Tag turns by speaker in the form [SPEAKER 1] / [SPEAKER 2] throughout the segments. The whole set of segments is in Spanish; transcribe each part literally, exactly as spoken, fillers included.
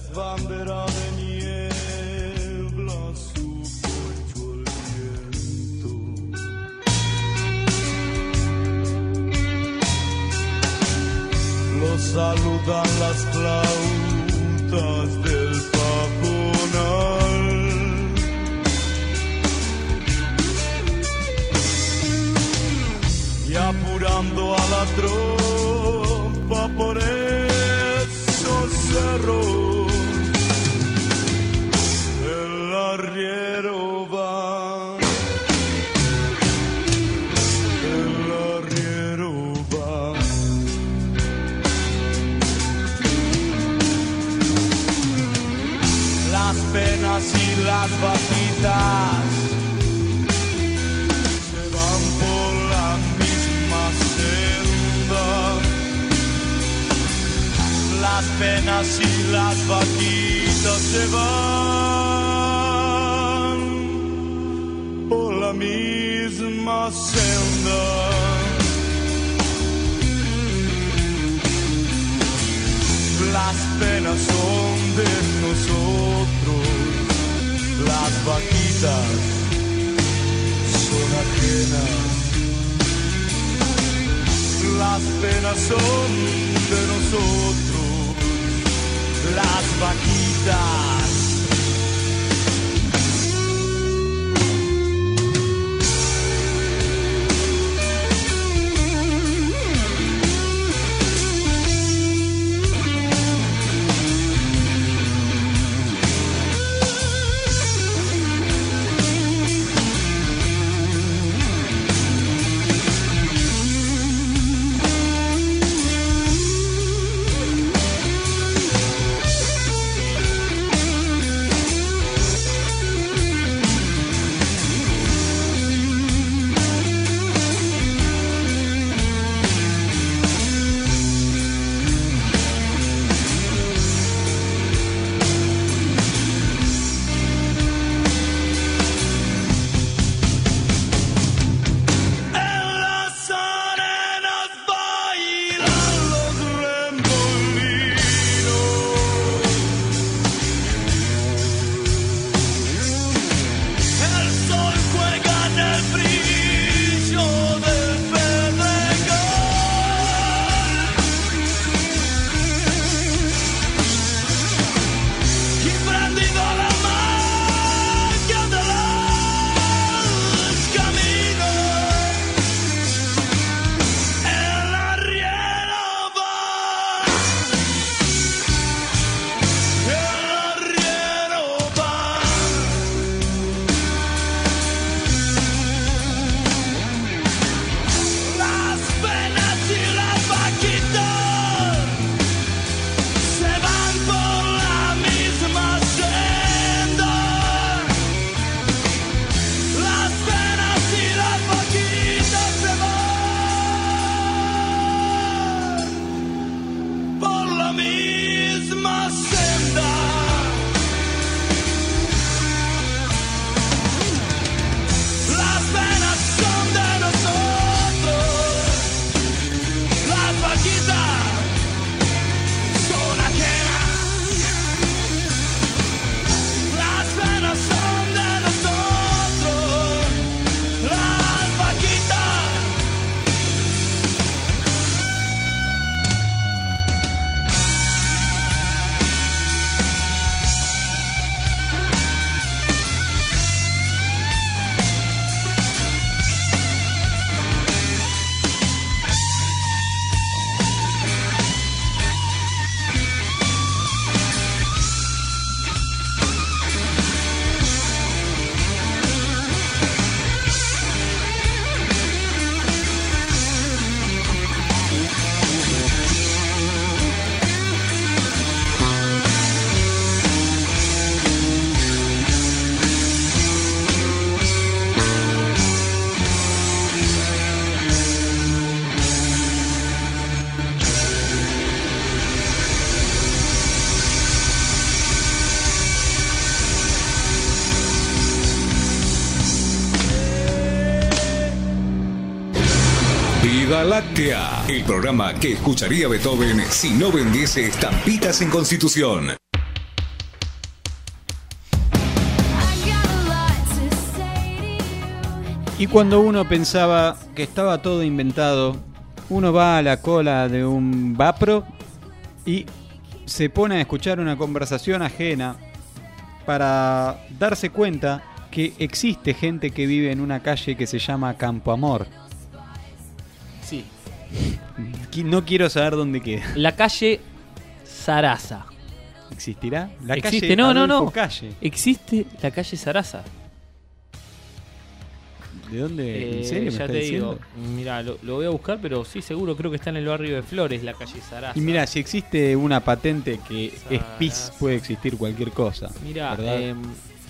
[SPEAKER 1] bandera de niebla supuesto el viento. Lo saludan las flautas del pajonal. Y apurando a la tropa por esos cerros, el arriero va, el arriero va. Las penas y las vaquitas se van por la misma senda. Las penas y las vaquitas se van por la misma senda. Las penas son de nosotros, las vaquitas son ajenas. Las penas son de nosotros, las vaquitas.
[SPEAKER 2] Vida Láctea, el programa que escucharía Beethoven si no vendiese estampitas en Constitución.
[SPEAKER 3] Y cuando uno pensaba que estaba todo inventado, uno va a la cola de un vapro y se pone a escuchar una conversación ajena para darse cuenta que existe gente que vive en una calle que se llama Campo Amor.
[SPEAKER 4] Sí.
[SPEAKER 3] No quiero saber dónde queda.
[SPEAKER 4] La calle Sarasa.
[SPEAKER 3] ¿Existirá? La
[SPEAKER 4] Existe,
[SPEAKER 3] calle
[SPEAKER 4] no, no,
[SPEAKER 3] Adolfo
[SPEAKER 4] no.
[SPEAKER 3] Calle.
[SPEAKER 4] Existe la calle Sarasa.
[SPEAKER 3] ¿De dónde? ¿En serio me
[SPEAKER 4] ya
[SPEAKER 3] estás
[SPEAKER 4] te
[SPEAKER 3] diciendo?
[SPEAKER 4] digo, mira, lo, lo voy a buscar, pero sí, seguro, creo que está en el barrio de Flores, la calle Sarasa.
[SPEAKER 3] Y mira, si existe una patente que es
[SPEAKER 4] Sarasa.
[SPEAKER 3] pis, puede existir cualquier cosa.
[SPEAKER 4] Mira,
[SPEAKER 3] ¿verdad?
[SPEAKER 4] eh, mm,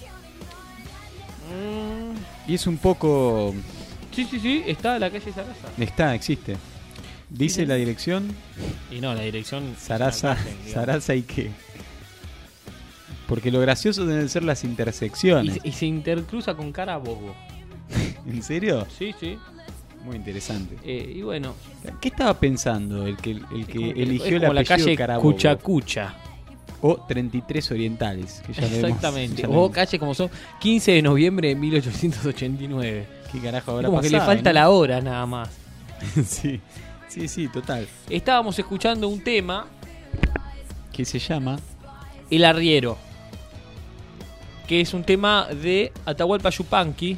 [SPEAKER 3] Y es un poco...
[SPEAKER 4] sí, sí, sí, está la calle Sarasa.
[SPEAKER 3] Está, existe. Dice
[SPEAKER 4] Sí.
[SPEAKER 3] la dirección
[SPEAKER 4] Y no, la dirección...
[SPEAKER 3] Sarasa,
[SPEAKER 4] es una calle, digamos.
[SPEAKER 3] Sarasa y qué. Porque lo gracioso deben ser las intersecciones.
[SPEAKER 4] Y, y se intercruza con Carabobo.
[SPEAKER 3] ¿En serio?
[SPEAKER 4] Sí, sí.
[SPEAKER 3] Muy interesante.
[SPEAKER 4] Eh, y bueno,
[SPEAKER 3] ¿Qué estaba pensando el que, el
[SPEAKER 4] es
[SPEAKER 3] que
[SPEAKER 4] como-
[SPEAKER 3] eligió
[SPEAKER 4] es
[SPEAKER 3] el
[SPEAKER 4] como la
[SPEAKER 3] apellido
[SPEAKER 4] calle
[SPEAKER 3] Carabobo?
[SPEAKER 4] Cuchacucha.
[SPEAKER 3] O treinta y tres Orientales. Que ya lo hemos-
[SPEAKER 4] Exactamente.
[SPEAKER 3] ya lo
[SPEAKER 4] O
[SPEAKER 3] hemos-
[SPEAKER 4] calle como son quince de noviembre de mil ochocientos ochenta y nueve.
[SPEAKER 3] ¿Qué carajo habrá
[SPEAKER 4] Como que le
[SPEAKER 3] pasado,
[SPEAKER 4] falta
[SPEAKER 3] no?
[SPEAKER 4] la hora nada más.
[SPEAKER 3] sí, sí, sí, total.
[SPEAKER 4] Estábamos escuchando un tema,
[SPEAKER 3] ¿Qué se llama?
[SPEAKER 4] El Arriero, que es un tema de Atahualpa Yupanqui,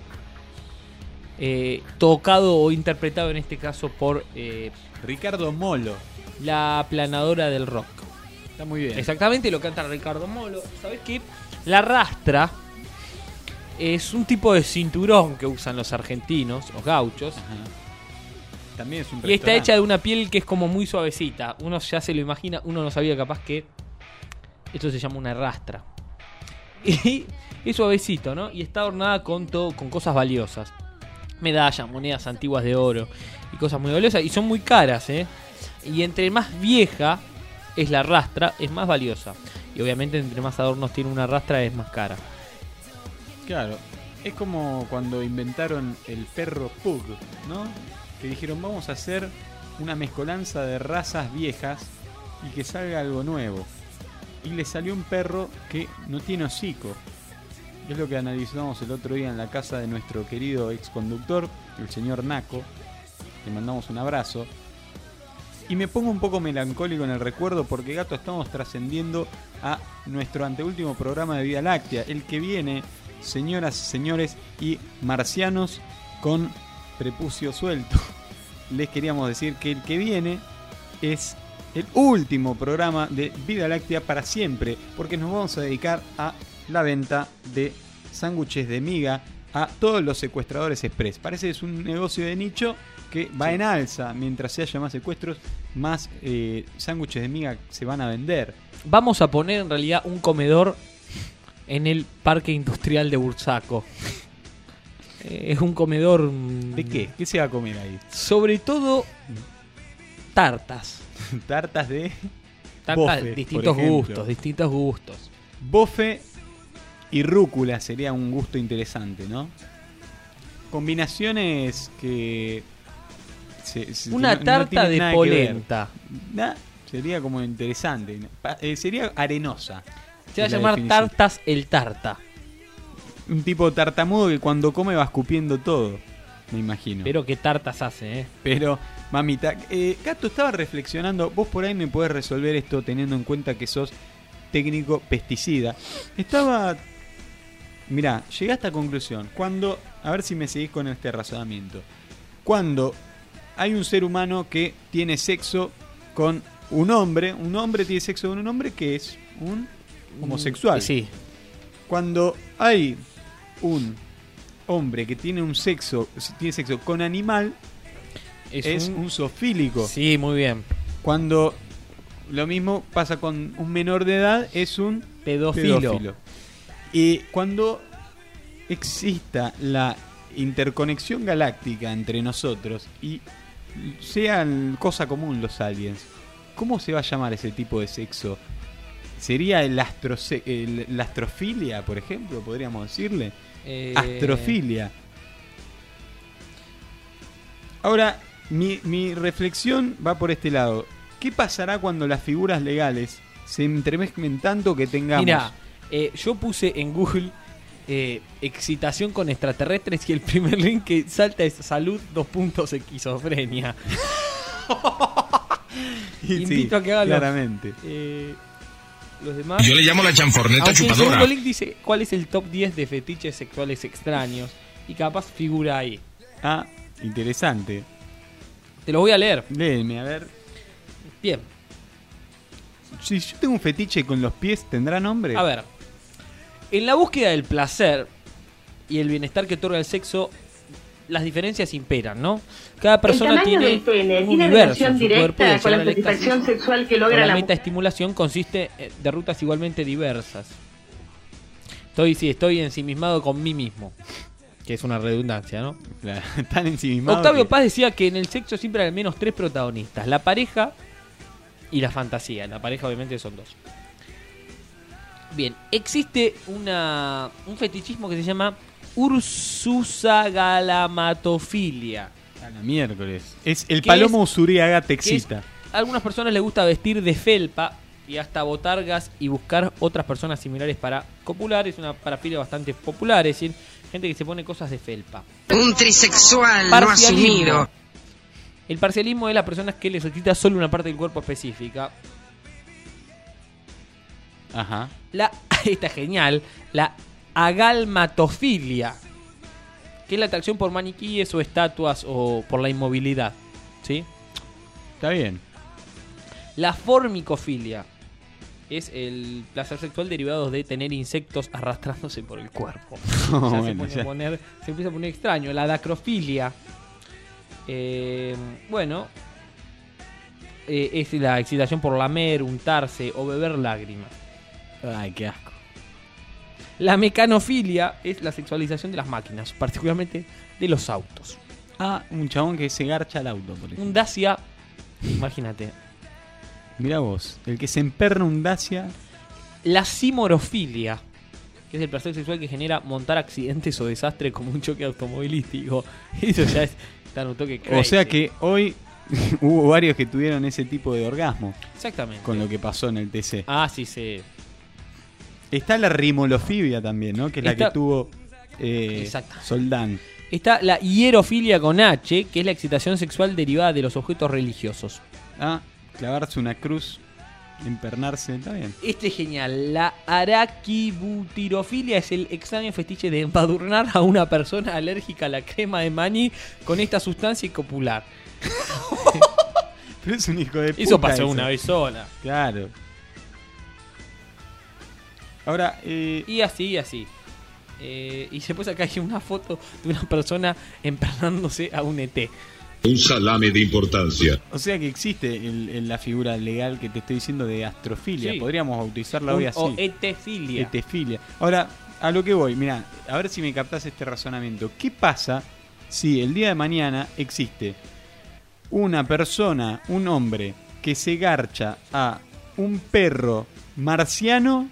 [SPEAKER 4] eh, tocado o interpretado en este caso por eh,
[SPEAKER 3] Ricardo Molo.
[SPEAKER 4] la aplanadora del rock.
[SPEAKER 3] Está muy bien.
[SPEAKER 4] Exactamente, lo canta Ricardo Molo. ¿Sabes qué? La rastra es un tipo de cinturón que usan los argentinos, los gauchos.
[SPEAKER 3] Ajá. También es un
[SPEAKER 4] Y está
[SPEAKER 3] restaurante.
[SPEAKER 4] hecha de una piel que es como muy suavecita. Uno ya se lo imagina, uno no sabía capaz que esto se llama una rastra. Y es suavecito, ¿no? Y está adornada con todo, con cosas valiosas. Medallas, monedas antiguas de oro y cosas muy valiosas. Y son muy caras, ¿eh? Y entre más vieja es la rastra, es más valiosa. Y obviamente entre más adornos tiene una rastra es más cara.
[SPEAKER 3] Claro, es como cuando inventaron el perro Pug, ¿no? Que dijeron, vamos a hacer una mezcolanza de razas viejas y que salga algo nuevo. Y le salió un perro que no tiene hocico. Es lo que analizamos el otro día en la casa de nuestro querido ex conductor, el señor Naco. Le mandamos un abrazo. Y me pongo un poco melancólico en el recuerdo porque, gato, estamos trascendiendo a nuestro anteúltimo programa de Vía Láctea. El que viene, señoras, señores y marcianos con prepucio suelto. Les queríamos decir que el que viene es el último programa de Vida Láctea para siempre, porque nos vamos a dedicar a la venta de sándwiches de miga a todos los secuestradores express. Parece que es un negocio de nicho que va
[SPEAKER 4] Sí.
[SPEAKER 3] en alza. Mientras haya más secuestros, más eh, sándwiches de miga se van a vender.
[SPEAKER 4] Vamos a poner en realidad un comedor en el parque industrial de Bursaco. Eh, es un comedor... mm,
[SPEAKER 3] ¿De qué? ¿Qué se va a comer ahí?
[SPEAKER 4] Sobre todo tartas.
[SPEAKER 3] Tartas de
[SPEAKER 4] Tartas
[SPEAKER 3] bofe,
[SPEAKER 4] de distintos
[SPEAKER 3] por ejemplo.
[SPEAKER 4] gustos, distintos gustos.
[SPEAKER 3] Bofe y rúcula sería un gusto interesante, ¿no? Combinaciones que... se- se-
[SPEAKER 4] Una
[SPEAKER 3] no- no
[SPEAKER 4] tarta
[SPEAKER 3] tienen
[SPEAKER 4] de
[SPEAKER 3] nada que ver.
[SPEAKER 4] polenta.
[SPEAKER 3] Nah, sería como interesante. Pa- eh, sería arenosa.
[SPEAKER 4] Se va a
[SPEAKER 3] es la
[SPEAKER 4] llamar
[SPEAKER 3] definición.
[SPEAKER 4] Tartas el Tarta.
[SPEAKER 3] Un tipo tartamudo que cuando come va escupiendo todo, me imagino.
[SPEAKER 4] Pero qué tartas hace, ¿eh?
[SPEAKER 3] Pero, mamita, eh, Gato, estaba reflexionando, vos por ahí me podés resolver esto teniendo en cuenta que sos técnico pesticida. Estaba... Mirá, llegué a esta conclusión. Cuando, a ver si me seguís con este razonamiento. Cuando hay un ser humano que tiene sexo con un hombre, un hombre tiene sexo con un hombre que es un homosexual.
[SPEAKER 4] Sí.
[SPEAKER 3] Cuando hay un hombre que tiene un sexo, tiene sexo con animal, es, un... un zoofílico.
[SPEAKER 4] Sí, muy bien.
[SPEAKER 3] Cuando lo mismo pasa con un menor de edad, es un
[SPEAKER 4] Pedófilo.
[SPEAKER 3] pedófilo. Y cuando exista la interconexión galáctica entre nosotros y sean cosa común los aliens, ¿cómo se va a llamar ese tipo de sexo? ¿Sería el, astrose- el la astrofilia, por ejemplo? ¿Podríamos decirle?
[SPEAKER 4] Eh,
[SPEAKER 3] Astrofilia. Ahora, mi, mi reflexión va por este lado. ¿Qué pasará cuando las figuras legales se entremezclen tanto que tengamos...
[SPEAKER 4] Mira, eh, yo puse en Google eh, excitación con extraterrestres y el primer link que salta es salud, dos puntos, esquizofrenia.
[SPEAKER 3] Y
[SPEAKER 4] Invito
[SPEAKER 3] sí,
[SPEAKER 4] a que hagan los,
[SPEAKER 3] claramente.
[SPEAKER 4] eh, los demás.
[SPEAKER 2] Yo le llamo la chanforneta
[SPEAKER 4] Aunque el
[SPEAKER 2] chupadora.
[SPEAKER 4] segundo link dice cuál es el top diez de fetiches sexuales extraños y capaz figura ahí.
[SPEAKER 3] Ah, interesante.
[SPEAKER 4] Te lo voy a leer.
[SPEAKER 3] Léeme, a ver.
[SPEAKER 4] Bien.
[SPEAKER 3] Si yo tengo un fetiche con los pies, ¿tendrá nombre?
[SPEAKER 4] A ver. En la búsqueda del placer y el bienestar que otorga el sexo, las diferencias imperan, ¿no? Cada persona
[SPEAKER 5] el tamaño
[SPEAKER 4] tiene
[SPEAKER 5] del pene
[SPEAKER 4] un
[SPEAKER 5] tiene
[SPEAKER 4] universo en
[SPEAKER 5] relación
[SPEAKER 4] su cuerpo y
[SPEAKER 5] directa
[SPEAKER 4] al
[SPEAKER 5] con la
[SPEAKER 4] llegar al
[SPEAKER 5] satisfacción
[SPEAKER 4] éxtasis,
[SPEAKER 5] sexual que
[SPEAKER 4] con
[SPEAKER 5] logra
[SPEAKER 4] la
[SPEAKER 5] la
[SPEAKER 4] metaestimulación consiste de rutas igualmente diversas. Estoy, sí, estoy ensimismado con mí mismo. Que es una redundancia, ¿no?
[SPEAKER 3] Claro, tan ensimismado
[SPEAKER 4] Octavio
[SPEAKER 3] que-
[SPEAKER 4] Paz decía que en el sexo siempre hay al menos tres protagonistas: la pareja y la fantasía. La pareja obviamente son dos. Bien, existe una un fetichismo que se llama ursusagalamatofilia.
[SPEAKER 3] A la miércoles. Es el
[SPEAKER 4] ¿Qué
[SPEAKER 3] palomo
[SPEAKER 4] es?
[SPEAKER 3] usuriaga te
[SPEAKER 4] Que es-
[SPEAKER 3] excita.
[SPEAKER 4] a algunas personas les gusta vestir de felpa y hasta botargas y buscar otras personas similares para copular. Es una parafilia bastante popular, es decir, gente que se pone cosas de felpa.
[SPEAKER 6] Un trisexual no
[SPEAKER 4] Parcialismo.
[SPEAKER 6] asumido.
[SPEAKER 4] El parcialismo es las personas que les excita solo una parte del cuerpo específica.
[SPEAKER 3] Ajá.
[SPEAKER 4] La, esta es genial, la agalmatofilia, que es la atracción por maniquíes o estatuas o por la inmovilidad, ¿sí?
[SPEAKER 3] Está bien.
[SPEAKER 4] La formicofilia es el placer sexual derivado de tener insectos arrastrándose por el cuerpo. Ya
[SPEAKER 3] Bueno,
[SPEAKER 4] se, pone
[SPEAKER 3] ya.
[SPEAKER 4] a poner, se empieza a poner extraño. La dacrofilia, eh, bueno, eh, es la excitación por lamer, untarse o beber lágrimas.
[SPEAKER 3] Ay, qué asco.
[SPEAKER 4] La mecanofilia es la sexualización de las máquinas, particularmente de los autos.
[SPEAKER 3] Ah, un chabón que se garcha al auto, por ejemplo.
[SPEAKER 4] Un Dacia, imagínate.
[SPEAKER 3] Mirá vos, el que se emperna un Dacia.
[SPEAKER 4] La simorofilia, que es el placer sexual que genera montar accidentes o desastres como un choque automovilístico. Eso ya es tan un toque crazy.
[SPEAKER 3] O sea que hoy hubo varios que tuvieron ese tipo de orgasmo
[SPEAKER 4] Exactamente.
[SPEAKER 3] con lo que pasó en el T C.
[SPEAKER 4] Ah, sí, sí.
[SPEAKER 3] Está la rimolofibia también, ¿no? Que es la
[SPEAKER 4] Está-
[SPEAKER 3] que tuvo eh,
[SPEAKER 4] Exacto.
[SPEAKER 3] Soldán.
[SPEAKER 4] Está la hierofilia con H, que es la excitación sexual derivada de los objetos religiosos.
[SPEAKER 3] Ah, clavarse una cruz, empernarse, está bien.
[SPEAKER 4] Este es genial. La araquibutirofilia es el extraño fetiche de embadurnar a una persona alérgica a la crema de maní con esta sustancia y copular.
[SPEAKER 3] Pero es un hijo de puta.
[SPEAKER 4] Eso pasó una vez sola.
[SPEAKER 3] Claro. Ahora, eh,
[SPEAKER 4] Y así, y así. Eh, y después acá hay una foto de una persona empernándose a un E T.
[SPEAKER 7] Un salame de importancia.
[SPEAKER 3] o sea que existe el- el- la figura legal que te estoy diciendo de astrofilia.
[SPEAKER 4] Sí.
[SPEAKER 3] Podríamos bautizarla
[SPEAKER 4] Un-
[SPEAKER 3] hoy así.
[SPEAKER 4] o etefilia.
[SPEAKER 3] Etefilia. Ahora, a lo que voy, mira, a ver si me captás este razonamiento. ¿Qué pasa si el día de mañana existe una persona, un hombre, que se garcha a un perro marciano?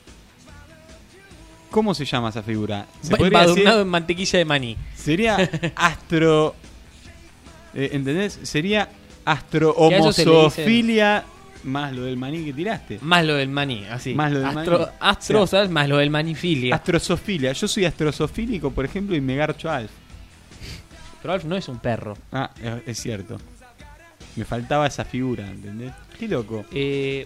[SPEAKER 3] ¿Cómo se llama esa figura? ¿Se podría
[SPEAKER 4] Embadurnado
[SPEAKER 3] decir?
[SPEAKER 4] en mantequilla de maní.
[SPEAKER 3] Sería astro... eh, ¿Entendés? Sería
[SPEAKER 4] Que a eso se le
[SPEAKER 3] astrohomozofilia más lo del maní que tiraste.
[SPEAKER 4] Más lo del maní, así.
[SPEAKER 3] Más lo del
[SPEAKER 4] Astro,
[SPEAKER 3] maní.
[SPEAKER 4] astro,
[SPEAKER 3] O sea,
[SPEAKER 4] ¿sabes? Más lo del manifilia.
[SPEAKER 3] Astrosofilia. Yo soy astrosofílico, por ejemplo, y me garcho a Alf.
[SPEAKER 4] Pero Alf no es un perro.
[SPEAKER 3] Ah, es, es cierto. Me faltaba esa figura, ¿entendés? Qué loco.
[SPEAKER 4] Eh,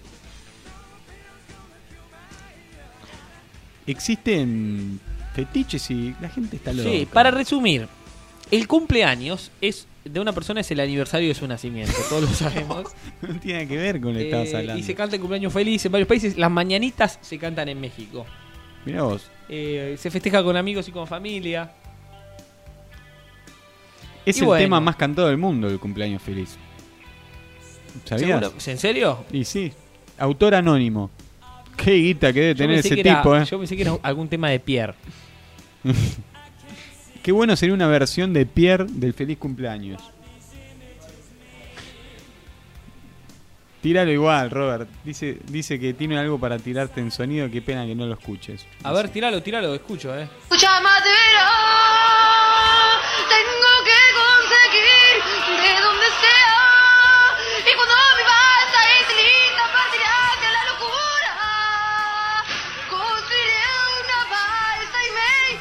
[SPEAKER 3] Existen fetiches y la gente está loca.
[SPEAKER 4] sí, para resumir, el cumpleaños es de una persona es el aniversario de su nacimiento, todos lo sabemos.
[SPEAKER 3] No tiene nada que ver con lo que estabas
[SPEAKER 4] Eh,
[SPEAKER 3] hablando.
[SPEAKER 4] y se canta el cumpleaños feliz en varios países. Las mañanitas se cantan en México.
[SPEAKER 3] Mirá vos.
[SPEAKER 4] Eh, se festeja con amigos y con familia.
[SPEAKER 3] Es
[SPEAKER 4] Y
[SPEAKER 3] el
[SPEAKER 4] bueno.
[SPEAKER 3] tema más cantado del mundo, el cumpleaños feliz. ¿Sabías?
[SPEAKER 4] ¿Seguro? ¿En serio?
[SPEAKER 3] Y sí. Autor anónimo. Qué guita que debe
[SPEAKER 4] Yo
[SPEAKER 3] tener
[SPEAKER 4] pensé
[SPEAKER 3] ese
[SPEAKER 4] que era-
[SPEAKER 3] tipo, eh.
[SPEAKER 4] Yo pensé que era algún tema de Pierre.
[SPEAKER 3] Qué bueno sería una versión de Pierre del feliz cumpleaños. Tíralo igual, Robert. Dice, dice que tiene algo para tirarte en sonido. Qué pena que no lo escuches.
[SPEAKER 4] A ver, tíralo, tíralo, escucho, eh.
[SPEAKER 8] Mucha madera tengo que conseguir de donde sea. Y cuando mi balsa esté lista, partiré hacia la locura. Construiré una balsa y me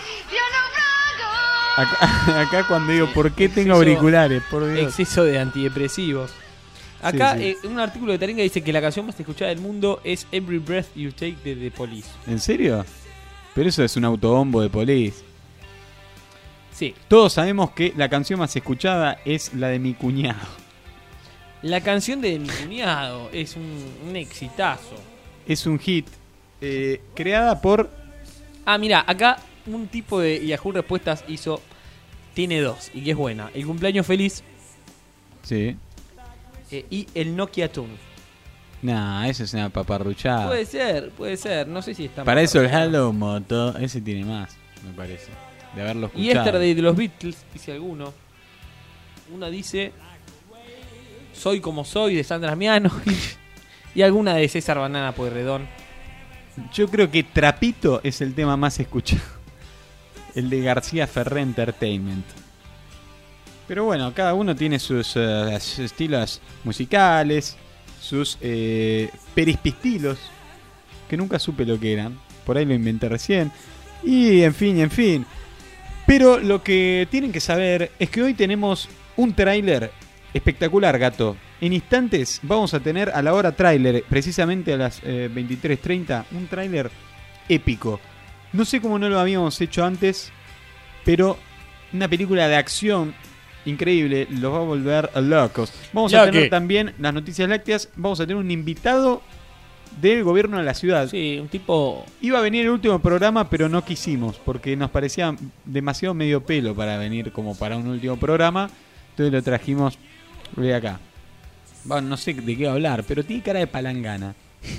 [SPEAKER 3] Acá, acá cuando digo, ¿por qué tengo
[SPEAKER 4] Exceso-
[SPEAKER 3] auriculares? Por Dios.
[SPEAKER 4] Exceso de antidepresivos. Acá,
[SPEAKER 3] Sí, sí.
[SPEAKER 4] eh, un artículo de Taringa dice que la canción más escuchada del mundo es Every Breath You Take de The Police.
[SPEAKER 3] ¿En serio? Pero eso es un autobombo de Police.
[SPEAKER 4] Sí.
[SPEAKER 3] Todos sabemos que la canción más escuchada es la de mi cuñado.
[SPEAKER 4] La canción de mi cuñado es un, un exitazo.
[SPEAKER 3] Es un hit eh, creada por...
[SPEAKER 4] Ah, mira, acá un tipo de Yahoo Respuestas hizo. Tiene dos, y que es buena: El cumpleaños feliz
[SPEAKER 3] Sí.
[SPEAKER 4] eh, y el Nokia Tune.
[SPEAKER 3] Nah, eso es una paparruchada.
[SPEAKER 4] Puede ser, puede ser. No sé si está
[SPEAKER 3] Para
[SPEAKER 4] más
[SPEAKER 3] eso el
[SPEAKER 4] arreglado.
[SPEAKER 3] Hello Moto, ese tiene más, me parece. De haberlo escuchado.
[SPEAKER 4] Y Yesterday de los Beatles, dice alguno. Una dice Soy como soy de Sandra Miano. Y, y alguna de César Banana Pueyrredón.
[SPEAKER 3] Yo creo que Trapito es el tema más escuchado. El de García Ferré Entertainment. Pero bueno, cada uno tiene sus eh, estilos musicales, sus eh, perispistilos, que nunca supe lo que eran. Por ahí lo inventé recién. Y en fin, en fin. Pero lo que tienen que saber es que hoy tenemos un tráiler espectacular, gato. En instantes vamos a tener a la hora tráiler, precisamente a las eh, veintitrés treinta, un tráiler épico. No sé cómo no lo habíamos hecho antes, pero una película de acción increíble, los va a volver locos. Vamos a
[SPEAKER 4] Ya
[SPEAKER 3] tener
[SPEAKER 4] que-
[SPEAKER 3] también las noticias lácteas, vamos a tener un invitado del gobierno de la ciudad.
[SPEAKER 4] Sí, un tipo.
[SPEAKER 3] Iba a venir el último programa, pero no quisimos, porque nos parecía demasiado medio pelo para venir como para un último programa. Entonces lo trajimos de acá. Bueno, no sé de qué va a hablar, pero tiene cara de palangana.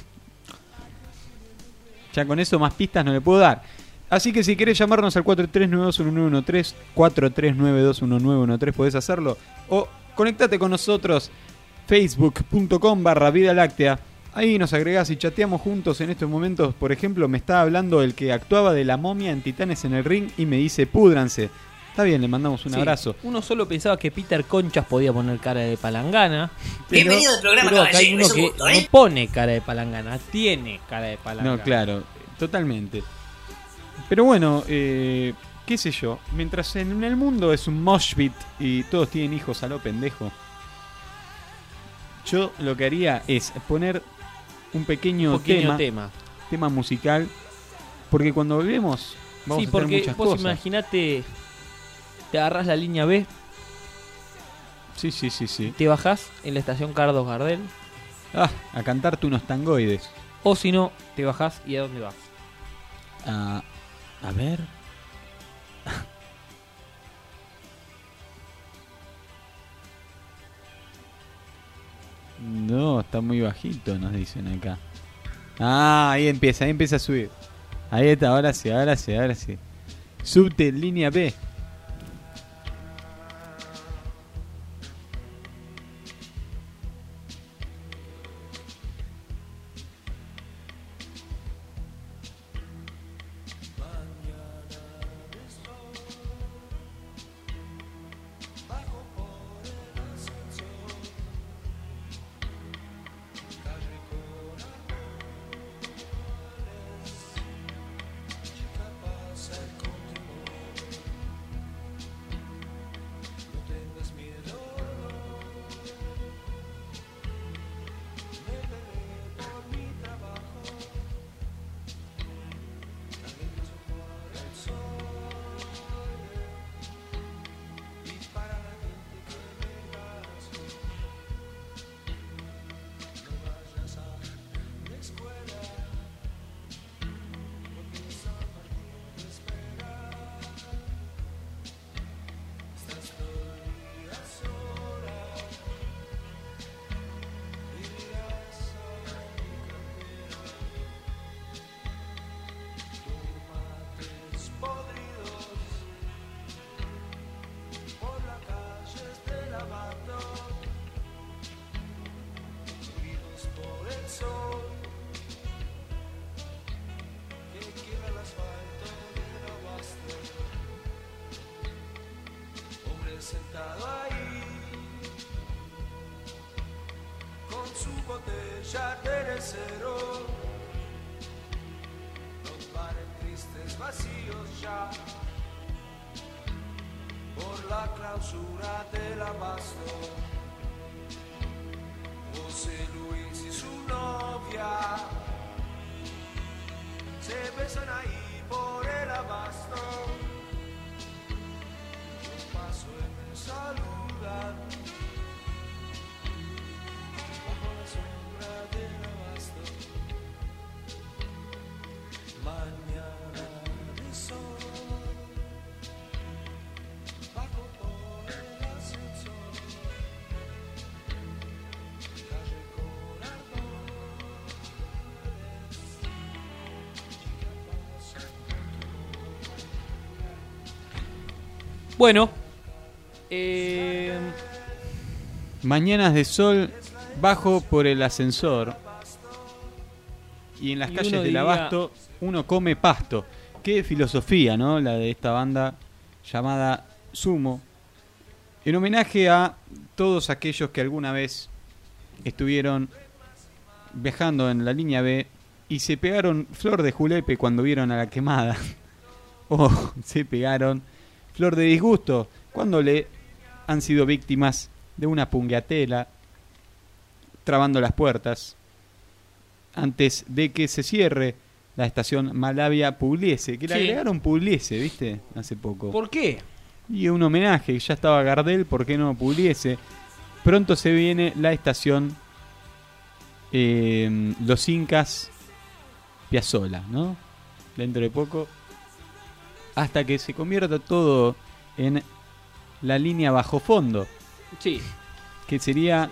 [SPEAKER 3] Ya con eso más pistas no le puedo dar. Así que si querés llamarnos al cuatro tres nueve dos uno nueve uno tres, cuatro tres nueve dos uno nueve uno tres, podés hacerlo. O conectate con nosotros, facebook punto com barra Vida Láctea. Ahí nos agregás y chateamos juntos en estos momentos. Por ejemplo, me está hablando el que actuaba de la momia en Titanes en el Ring y me dice, púdranse. Está bien, le mandamos un
[SPEAKER 4] Sí,
[SPEAKER 3] abrazo.
[SPEAKER 4] Uno solo pensaba que Peter Conchas podía poner cara de palangana.
[SPEAKER 5] Bienvenido al programa,
[SPEAKER 4] Pero acá hay
[SPEAKER 5] caballero,
[SPEAKER 4] uno
[SPEAKER 5] es un
[SPEAKER 4] que
[SPEAKER 5] gusto, ¿eh?
[SPEAKER 4] no pone cara de palangana, tiene cara de palangana.
[SPEAKER 3] No, claro, totalmente. Pero bueno, eh, qué sé yo. Mientras en el mundo es un mosh pit y todos tienen hijos a lo pendejo, yo lo que haría es poner un pequeño,
[SPEAKER 4] Un pequeño
[SPEAKER 3] tema,
[SPEAKER 4] tema.
[SPEAKER 3] tema musical, porque cuando volvemos vamos
[SPEAKER 4] Sí,
[SPEAKER 3] a tener
[SPEAKER 4] porque
[SPEAKER 3] muchas
[SPEAKER 4] vos
[SPEAKER 3] cosas.
[SPEAKER 4] imaginate, te agarrás la línea B,
[SPEAKER 3] Sí, sí, sí, sí.
[SPEAKER 4] te bajás en la estación Carlos Gardel,
[SPEAKER 3] Ah, a cantarte unos tangoides.
[SPEAKER 4] o si no, te bajás y ¿a dónde vas?
[SPEAKER 3] Ah, a ver. No, está muy bajito, nos dicen acá. Ah, ahí empieza, ahí empieza a subir. Ahí está, ahora sí, ahora sí, ahora sí. Subte línea B.
[SPEAKER 1] Sentado ahí con su botella de cero, los bares tristes vacíos ya,
[SPEAKER 5] por la clausura del abasto. José Luis y su novia se besan ahí por el abasto. Yo paso y me saludan bajo la sombra del abasto. Mañana de sol, bajo por el ascensor, calle con árboles, chica pasa.
[SPEAKER 4] Bueno, eh,
[SPEAKER 3] Mañanas de sol, bajo por el ascensor. Y en las
[SPEAKER 4] Y
[SPEAKER 3] calles
[SPEAKER 4] uno
[SPEAKER 3] del
[SPEAKER 4] diría-
[SPEAKER 3] abasto uno come pasto. Qué filosofía, ¿no? La de esta banda llamada Sumo. En homenaje a todos aquellos que alguna vez estuvieron viajando en la línea B y se pegaron flor de julepe cuando vieron a la quemada. O se pegaron flor de disgusto cuando le han sido víctimas de una pungueatela trabando las puertas antes de que se cierre la estación Malavia Pugliese, que le
[SPEAKER 4] Sí.
[SPEAKER 3] agregaron Pugliese, ¿viste? Hace poco.
[SPEAKER 4] ¿por qué?
[SPEAKER 3] Y un homenaje, ya estaba Gardel, ¿por qué no Pugliese? Pronto se viene la estación eh, Los Incas Piazzolla, ¿no? Dentro de poco, hasta que se convierta todo en la línea bajo fondo,
[SPEAKER 4] Sí,
[SPEAKER 3] que sería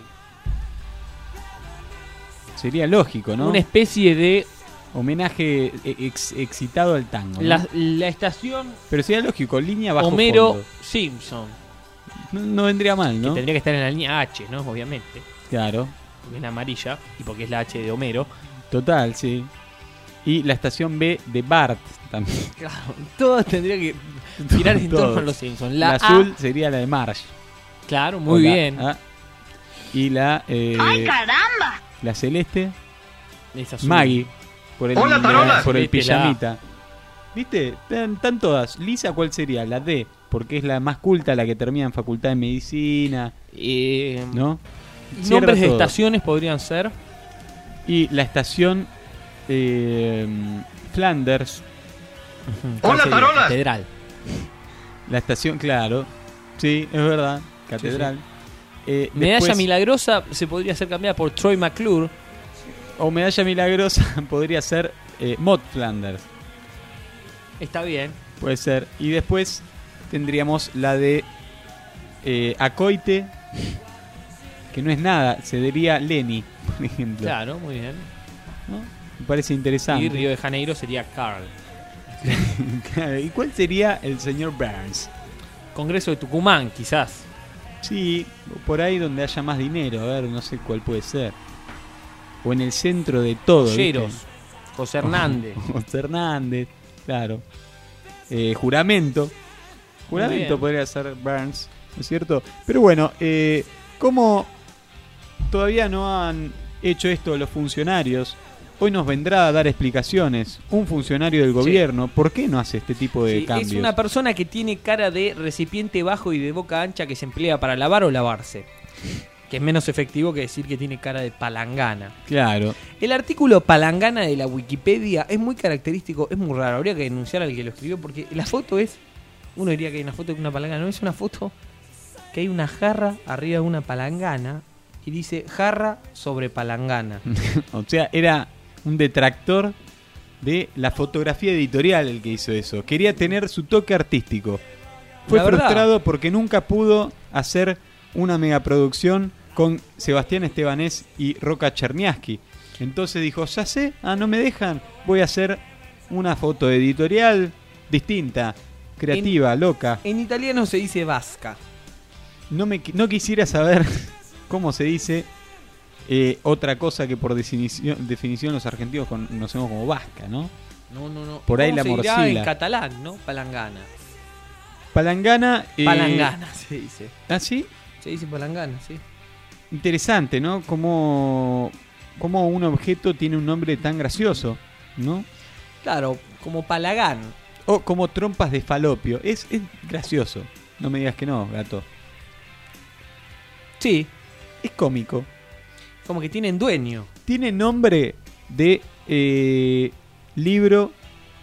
[SPEAKER 3] sería lógico, ¿no?
[SPEAKER 4] una especie de
[SPEAKER 3] Homenaje ex- excitado al tango, ¿no?
[SPEAKER 4] la, la estación
[SPEAKER 3] Pero sería lógico, línea bajo
[SPEAKER 4] Homero
[SPEAKER 3] fondo.
[SPEAKER 4] Simpson,
[SPEAKER 3] No, no vendría mal,
[SPEAKER 4] que
[SPEAKER 3] ¿no?
[SPEAKER 4] tendría que estar en la línea H, ¿no? Obviamente,
[SPEAKER 3] Claro,
[SPEAKER 4] porque es la amarilla y porque es la H de Homero.
[SPEAKER 3] total, sí. Y la estación B de Bart también.
[SPEAKER 4] Claro, todo tendría que girar en
[SPEAKER 3] Todo.
[SPEAKER 4] torno a los Simpsons.
[SPEAKER 3] La,
[SPEAKER 4] La,
[SPEAKER 3] azul
[SPEAKER 4] A,
[SPEAKER 3] sería la de Marge.
[SPEAKER 4] claro, muy
[SPEAKER 3] O la
[SPEAKER 4] bien.
[SPEAKER 3] A. Y la eh,
[SPEAKER 8] ¡Ay, caramba!
[SPEAKER 3] la celeste,
[SPEAKER 4] Es azul.
[SPEAKER 3] Maggie. Por el,
[SPEAKER 1] Hola, tarolas.
[SPEAKER 3] por el
[SPEAKER 4] Celeste, la A.
[SPEAKER 3] pijamita. ¿Viste? Están, están todas. Lisa, ¿cuál sería? La D, porque es la más culta, la que termina en facultad de medicina,
[SPEAKER 4] Eh,
[SPEAKER 3] ¿no?
[SPEAKER 4] nombres
[SPEAKER 3] Cierra
[SPEAKER 4] de
[SPEAKER 3] todo.
[SPEAKER 4] estaciones podrían ser.
[SPEAKER 3] Y la estación eh, Flanders.
[SPEAKER 4] ¿Cuál
[SPEAKER 1] Hola,
[SPEAKER 4] sería?
[SPEAKER 1] tarolas.
[SPEAKER 4] Catedral.
[SPEAKER 3] La estación, claro. Sí, es verdad. Catedral. Eh,
[SPEAKER 4] Medalla
[SPEAKER 3] después-
[SPEAKER 4] milagrosa se podría ser cambiada por Troy McClure.
[SPEAKER 3] O medalla milagrosa podría ser eh, Mod Flanders.
[SPEAKER 4] Está bien.
[SPEAKER 3] Puede ser. Y después tendríamos la de eh, Acoite, que no es nada, se diría Lenny, por ejemplo.
[SPEAKER 4] Claro, muy bien.
[SPEAKER 3] ¿No? Me parece interesante.
[SPEAKER 4] Y Río de Janeiro sería Carl.
[SPEAKER 3] Claro, ¿y cuál sería el señor Burns?
[SPEAKER 4] Congreso de Tucumán, quizás.
[SPEAKER 3] Sí, por ahí donde haya más dinero, a ver, no sé cuál puede ser. O en el centro de todo. ¿viste?
[SPEAKER 4] Olleros. José Hernández.
[SPEAKER 3] José Hernández, claro. Eh, juramento.
[SPEAKER 4] Muy
[SPEAKER 3] Juramento
[SPEAKER 4] bien.
[SPEAKER 3] podría ser Burns, ¿no es cierto? Pero bueno, eh, como todavía no han hecho esto los funcionarios, hoy nos vendrá a dar explicaciones un funcionario del gobierno. ¿Por qué no hace este tipo de
[SPEAKER 4] Sí,
[SPEAKER 3] cambios?
[SPEAKER 4] es una persona que tiene cara de recipiente bajo y de boca ancha que se emplea para lavar o lavarse. Que es menos efectivo que decir que tiene cara de palangana.
[SPEAKER 3] Claro.
[SPEAKER 4] El artículo palangana de la Wikipedia es muy característico, es muy raro. Habría que denunciar al que lo escribió porque la foto es... Uno diría que hay una foto de una palangana. No, es una foto que hay una jarra arriba de una palangana y dice jarra sobre palangana.
[SPEAKER 3] O sea, era un detractor de la fotografía editorial el que hizo eso. Quería tener su toque artístico. Fue
[SPEAKER 4] La verdad.
[SPEAKER 3] frustrado porque nunca pudo hacer una megaproducción con Sebastián Estebanés y Roca Cherniaski. Entonces dijo, ya sé, ah, no me dejan, voy a hacer una foto editorial distinta, creativa, loca.
[SPEAKER 4] En italiano se dice vasca.
[SPEAKER 3] No, me, qui- no quisiera saber cómo se dice eh, otra cosa que por definición, definición los argentinos conocemos como vasca, ¿no?
[SPEAKER 4] No, no, no.
[SPEAKER 3] Por ahí
[SPEAKER 4] ¿Cómo
[SPEAKER 3] la
[SPEAKER 4] se dirá
[SPEAKER 3] morcilla.
[SPEAKER 4] en catalán, ¿no? Palangana.
[SPEAKER 3] Palangana. eh,
[SPEAKER 4] Palangana se dice.
[SPEAKER 3] ¿Ah, sí?
[SPEAKER 4] Se dice palangana, sí.
[SPEAKER 3] Interesante, ¿no? Como, como un objeto tiene un nombre tan gracioso, ¿no?
[SPEAKER 4] Claro, como palagán.
[SPEAKER 3] O como trompas de falopio. Es, es gracioso. No me digas que no, gato.
[SPEAKER 4] Sí,
[SPEAKER 3] Es cómico.
[SPEAKER 4] como que tienen dueño.
[SPEAKER 3] Tiene nombre de eh, libro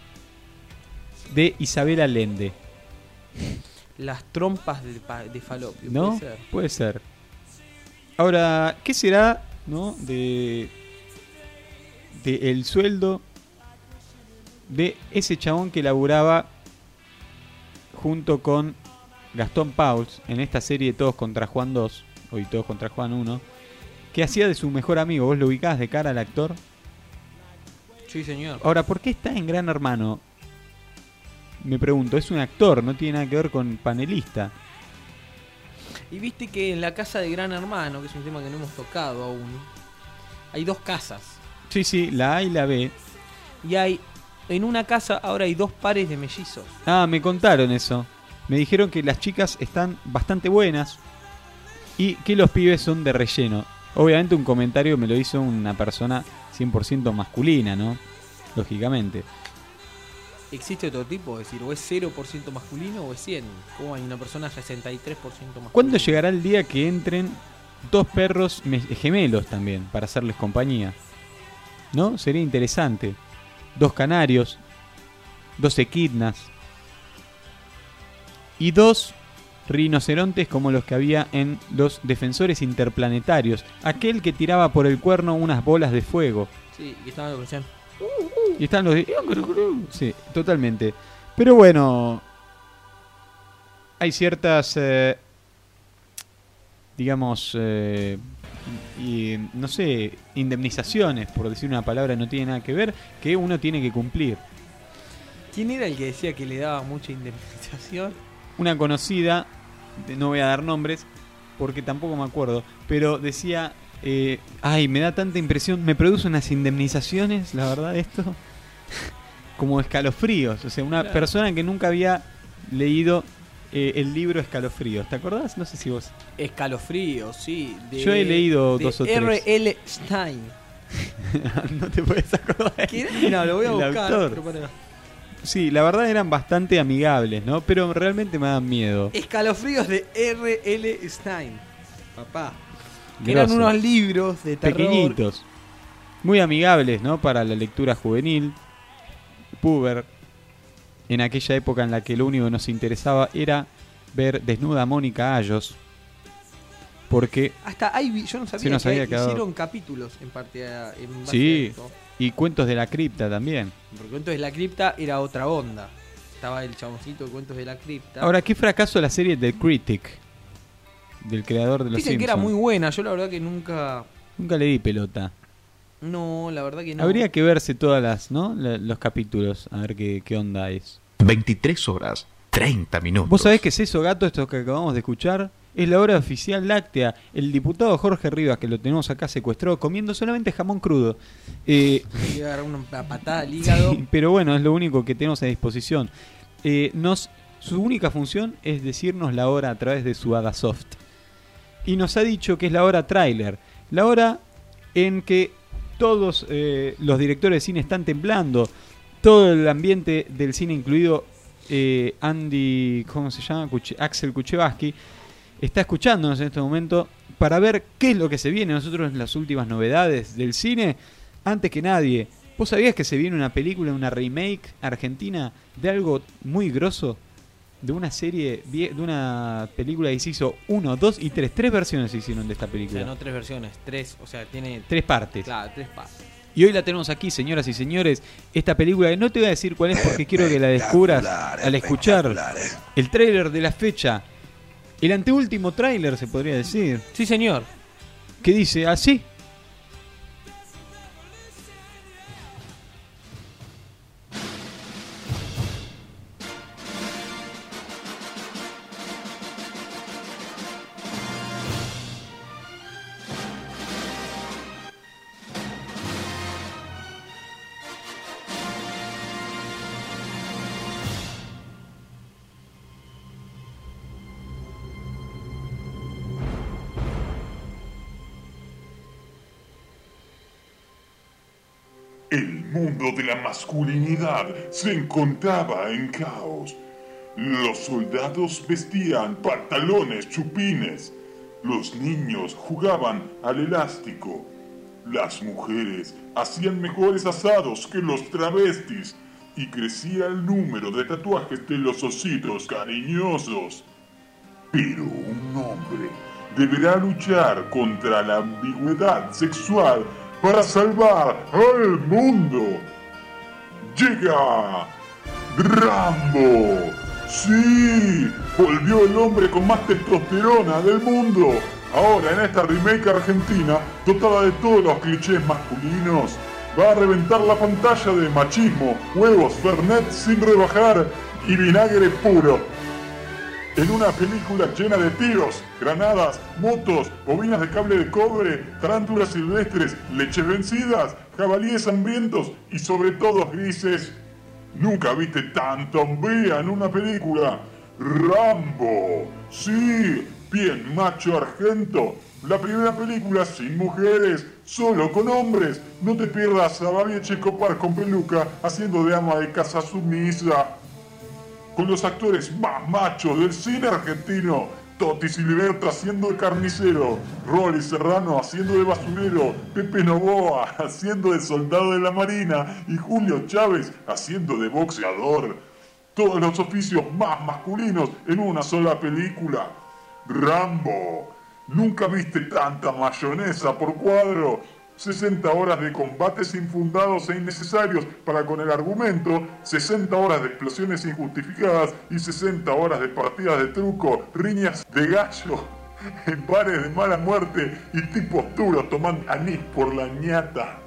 [SPEAKER 3] de Isabel Allende.
[SPEAKER 4] Las trompas de, pa- de falopio.
[SPEAKER 3] ¿No?
[SPEAKER 4] Puede ser.
[SPEAKER 3] Puede ser. Ahora, ¿qué será, no? De, de el sueldo de ese chabón que laburaba junto con Gastón Pauls en esta serie Todos contra Juan dos, hoy Todos contra Juan uno, que hacía de su mejor amigo? ¿Vos lo ubicás de cara al actor?
[SPEAKER 4] Sí, señor.
[SPEAKER 3] Ahora, ¿por qué está en Gran Hermano? Me pregunto, es un actor, no tiene nada que ver con panelista.
[SPEAKER 4] Y viste que en la casa de Gran Hermano, que es un tema que no hemos tocado aún, hay dos casas.
[SPEAKER 3] Sí, sí, la A y la B.
[SPEAKER 4] Y hay, en una casa ahora hay dos pares de mellizos.
[SPEAKER 3] Ah, me contaron eso. Me dijeron que las chicas están bastante buenas y que los pibes son de relleno. Obviamente un comentario me lo hizo una persona cien por ciento masculina, ¿no? Lógicamente.
[SPEAKER 4] ¿Existe otro tipo? Es decir, o es cero por ciento masculino o es cien. ¿Cómo hay una persona sesenta y tres por ciento masculina?
[SPEAKER 3] ¿Cuándo llegará el día que entren dos perros me- gemelos también para hacerles compañía? ¿No? Sería interesante. Dos canarios, dos equidnas y dos rinocerontes como los que había en los defensores interplanetarios. Aquel que tiraba por el cuerno unas bolas de fuego.
[SPEAKER 4] Sí, que estaban en la
[SPEAKER 3] Y están los de... Sí, totalmente. Pero bueno, hay ciertas, eh, digamos, eh, y, no sé, indemnizaciones, por decir una palabra que no tiene nada que ver, que uno tiene que cumplir.
[SPEAKER 4] ¿Quién era el que decía que le daba mucha indemnización?
[SPEAKER 3] Una conocida, no voy a dar nombres, porque tampoco me acuerdo, pero decía... Eh, ay, me da tanta impresión, me produce unas indemnizaciones, la verdad, esto, como escalofríos. O sea, una
[SPEAKER 4] Claro.
[SPEAKER 3] persona que nunca había leído eh, el libro Escalofríos. ¿Te acordás? No sé si vos.
[SPEAKER 4] Escalofrío, sí. de-
[SPEAKER 3] Yo he leído
[SPEAKER 4] de
[SPEAKER 3] dos o tres.
[SPEAKER 4] R L Stein.
[SPEAKER 3] No te puedes acordar.
[SPEAKER 4] ¿Quién? No, lo voy a
[SPEAKER 3] El
[SPEAKER 4] buscar.
[SPEAKER 3] autor.
[SPEAKER 4] pero pará.
[SPEAKER 3] Sí, la verdad eran bastante amigables, ¿no? Pero realmente me dan miedo.
[SPEAKER 4] Escalofríos de R L Stein. Papá. Que eran
[SPEAKER 3] Grosso.
[SPEAKER 4] unos libros de terror.
[SPEAKER 3] Pequeñitos. Muy amigables, ¿no? Para la lectura juvenil. Puber. En aquella época en la que lo único que nos interesaba era ver desnuda a Mónica Ayos. Porque...
[SPEAKER 4] Hasta hay, vi- yo no sabía
[SPEAKER 3] Sí, nos
[SPEAKER 4] que
[SPEAKER 3] había
[SPEAKER 4] hay-
[SPEAKER 3] quedado-
[SPEAKER 4] hicieron capítulos en parte a, en base
[SPEAKER 3] Sí.
[SPEAKER 4] a esto.
[SPEAKER 3] Y Cuentos de la Cripta también.
[SPEAKER 4] Porque Cuentos de la Cripta era otra onda. Estaba el chaboncito de Cuentos de la Cripta.
[SPEAKER 3] Ahora, qué fracaso la serie The Critic. Del creador de los
[SPEAKER 4] Dicen que
[SPEAKER 3] Simpsons.
[SPEAKER 4] era muy buena. Yo la verdad que nunca...
[SPEAKER 3] Nunca le di pelota.
[SPEAKER 4] No, la verdad que no.
[SPEAKER 3] Habría que verse todas las, ¿no? La- los capítulos. A ver qué, qué onda es.
[SPEAKER 2] veintitrés horas, treinta minutos.
[SPEAKER 3] ¿Vos sabés qué es eso, gato? Esto que acabamos de escuchar. Es la hora oficial láctea. El diputado Jorge Rivas, que lo tenemos acá secuestrado, comiendo solamente jamón crudo. Eh,
[SPEAKER 4] Le iba a dar una, una patada al hígado.
[SPEAKER 3] sí, pero bueno, es lo único que tenemos a disposición. Eh, nos, su única función es decirnos la hora a través de su Adasoft. Y nos ha dicho que es la hora tráiler. La hora en que todos eh, los directores de cine están temblando. Todo el ambiente del cine, incluido eh, Andy, ¿cómo se llama? Kuche- Axel Kuchevaski, está escuchándonos en este momento para ver qué es lo que se viene. Nosotros las últimas novedades del cine, antes que nadie. ¿Vos sabías que se viene una película, una remake argentina de algo muy grosso? De una serie, vie- de una película que se hizo uno, dos y tres. Tres versiones se hicieron de esta
[SPEAKER 4] O
[SPEAKER 3] película.
[SPEAKER 4] sea, no tres versiones, tres. O sea, tiene...
[SPEAKER 3] Tres partes.
[SPEAKER 4] Claro, tres pasos.
[SPEAKER 3] Y hoy la tenemos aquí, señoras y señores. Esta película, que no te voy a decir cuál es porque quiero que la descubras al escuchar el tráiler de la fecha. El anteúltimo tráiler, se podría decir.
[SPEAKER 4] Sí, señor.
[SPEAKER 3] Que dice así.
[SPEAKER 6] El mundo de la masculinidad se encontraba en caos. Los soldados vestían pantalones chupines. Los niños jugaban al elástico. Las mujeres hacían mejores asados que los travestis. Y crecía el número de tatuajes de los ositos cariñosos. Pero un hombre deberá luchar contra la ambigüedad sexual para salvar al mundo. Llega Rambo. Sí, volvió el hombre con más testosterona del mundo. Ahora en esta remake argentina, dotada de todos los clichés masculinos, va a reventar la pantalla de machismo, huevos, fernet sin rebajar y vinagre puro. En una película llena de tiros, granadas, motos, bobinas de cable de cobre, tarántulas silvestres, leches vencidas, jabalíes hambrientos y sobre todo grises. Nunca viste tanta hombría en una película. Rambo. Sí, bien macho argento. La primera película sin mujeres, solo con hombres. No te pierdas a Babi Echecopar con peluca haciendo de ama de casa sumisa. Con los actores más machos del cine argentino. Toti Siliberto haciendo de carnicero, Rolly Serrano haciendo de basurero, Pepe Novoa haciendo de soldado de la marina y Julio Chávez haciendo de boxeador. Todos los oficios más masculinos en una sola película. Rambo. Nunca viste tanta mayonesa por cuadro. sesenta horas de combates infundados e innecesarios para con el argumento, sesenta horas de explosiones injustificadas y sesenta horas de partidas de truco, riñas de gallo, en bares de mala muerte y tipos duros tomando anís por la ñata.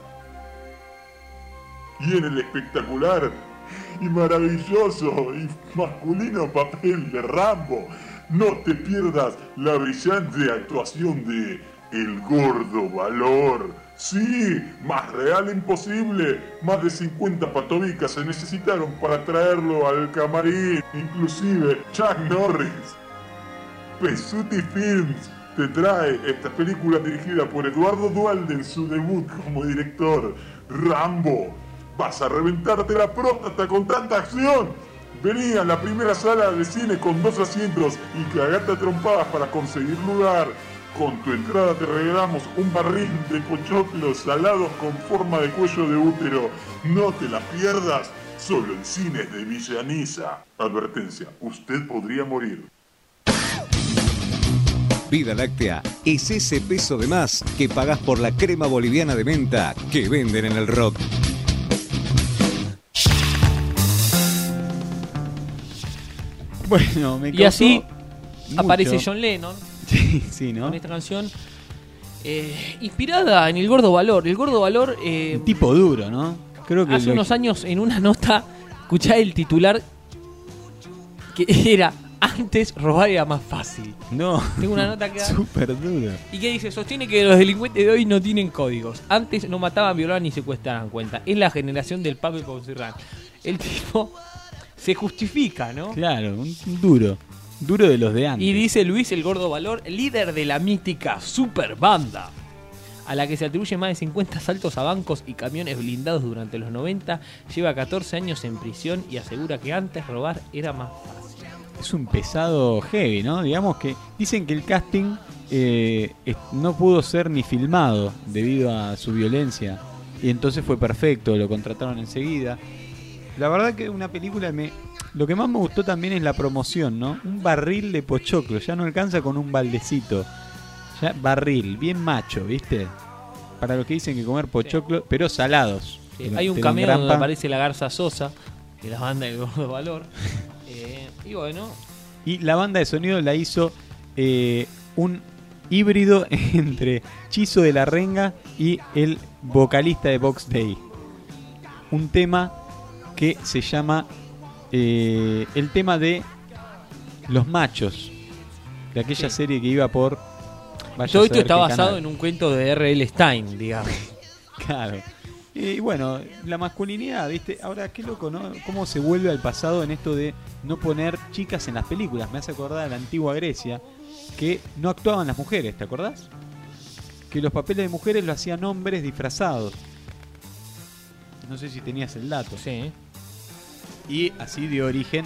[SPEAKER 6] Y en el espectacular y maravilloso y masculino papel de Rambo, no te pierdas la brillante actuación de El Gordo Valor. Sí, más real imposible. Más de cincuenta patobicas se necesitaron para traerlo al camarín. Inclusive Chuck Norris. Pesuti Films te trae esta película dirigida por Eduardo Duhalde en su debut como director. Rambo. Vas a reventarte la próstata con tanta acción. Vení a la primera sala de cine con dos asientos y cagate a trompadas para conseguir lugar. Con tu entrada te regalamos un barril de pochoclos salados con forma de cuello de útero. No te la pierdas, solo en cines de Villa Anisa. Advertencia, usted podría morir.
[SPEAKER 9] Vida Láctea es ese peso de más que pagás por la crema boliviana de menta que venden en el rock.
[SPEAKER 3] Bueno, me
[SPEAKER 4] Y así
[SPEAKER 3] mucho.
[SPEAKER 4] aparece John Lennon.
[SPEAKER 3] Sí, sí, ¿no?
[SPEAKER 4] Con esta canción eh, inspirada en El Gordo Valor. El Gordo Valor eh,
[SPEAKER 3] Un tipo duro, ¿no? Creo que
[SPEAKER 4] hace
[SPEAKER 3] lo-
[SPEAKER 4] unos años en una nota escuché el titular que era antes robar era más fácil.
[SPEAKER 3] No.
[SPEAKER 4] Tengo una nota acá.
[SPEAKER 3] Súper duro.
[SPEAKER 4] Y que dice, sostiene que los delincuentes de hoy no tienen códigos. Antes no mataban, violaban ni secuestraban, cuenta. Es la generación del Pape Poncerrán. El tipo se justifica, ¿no?
[SPEAKER 3] Claro, un, un duro. Duro de los de antes.
[SPEAKER 4] Y dice Luis el Gordo Valor, líder de la mítica Super Banda, a la que se atribuyen más de cincuenta asaltos a bancos y camiones blindados durante los noventa, lleva catorce años en prisión y asegura que antes robar era más fácil.
[SPEAKER 3] Es un pesado heavy, ¿no? Digamos que dicen que el casting eh, es- no pudo ser ni filmado debido a su violencia. Y entonces fue perfecto, lo contrataron enseguida. La verdad que una película me... Lo que más me gustó también es la promoción, ¿no? Un barril de pochoclo, ya no alcanza con un baldecito. Ya barril, bien macho, ¿viste? Para los que dicen que comer pochoclo, pero salados.
[SPEAKER 4] Sí,
[SPEAKER 3] Pero-
[SPEAKER 4] hay un
[SPEAKER 3] pero
[SPEAKER 4] cameo
[SPEAKER 3] gran
[SPEAKER 4] donde
[SPEAKER 3] pan.
[SPEAKER 4] aparece la Garza Sosa, de la banda del Gordo Valor. Eh, y bueno,
[SPEAKER 3] Y la banda de sonido la hizo eh, un híbrido entre Chizo de la Renga y el vocalista de Box Day. Un tema que se llama eh, el tema de Los Machos, de aquella
[SPEAKER 4] Sí.
[SPEAKER 3] serie que iba por... vaya
[SPEAKER 4] todo
[SPEAKER 3] a
[SPEAKER 4] esto
[SPEAKER 3] saber
[SPEAKER 4] está
[SPEAKER 3] qué
[SPEAKER 4] basado
[SPEAKER 3] canal.
[SPEAKER 4] en un cuento de R L. Stein, digamos.
[SPEAKER 3] Claro. Y bueno, la masculinidad, ¿viste? Ahora, qué loco, ¿no? Cómo se vuelve al pasado en esto de no poner chicas en las películas. Me hace acordar de la antigua Grecia, que no actuaban las mujeres, ¿te acordás? Que los papeles de mujeres lo hacían hombres disfrazados. No sé si tenías el dato.
[SPEAKER 4] Sí.
[SPEAKER 3] Y así dio origen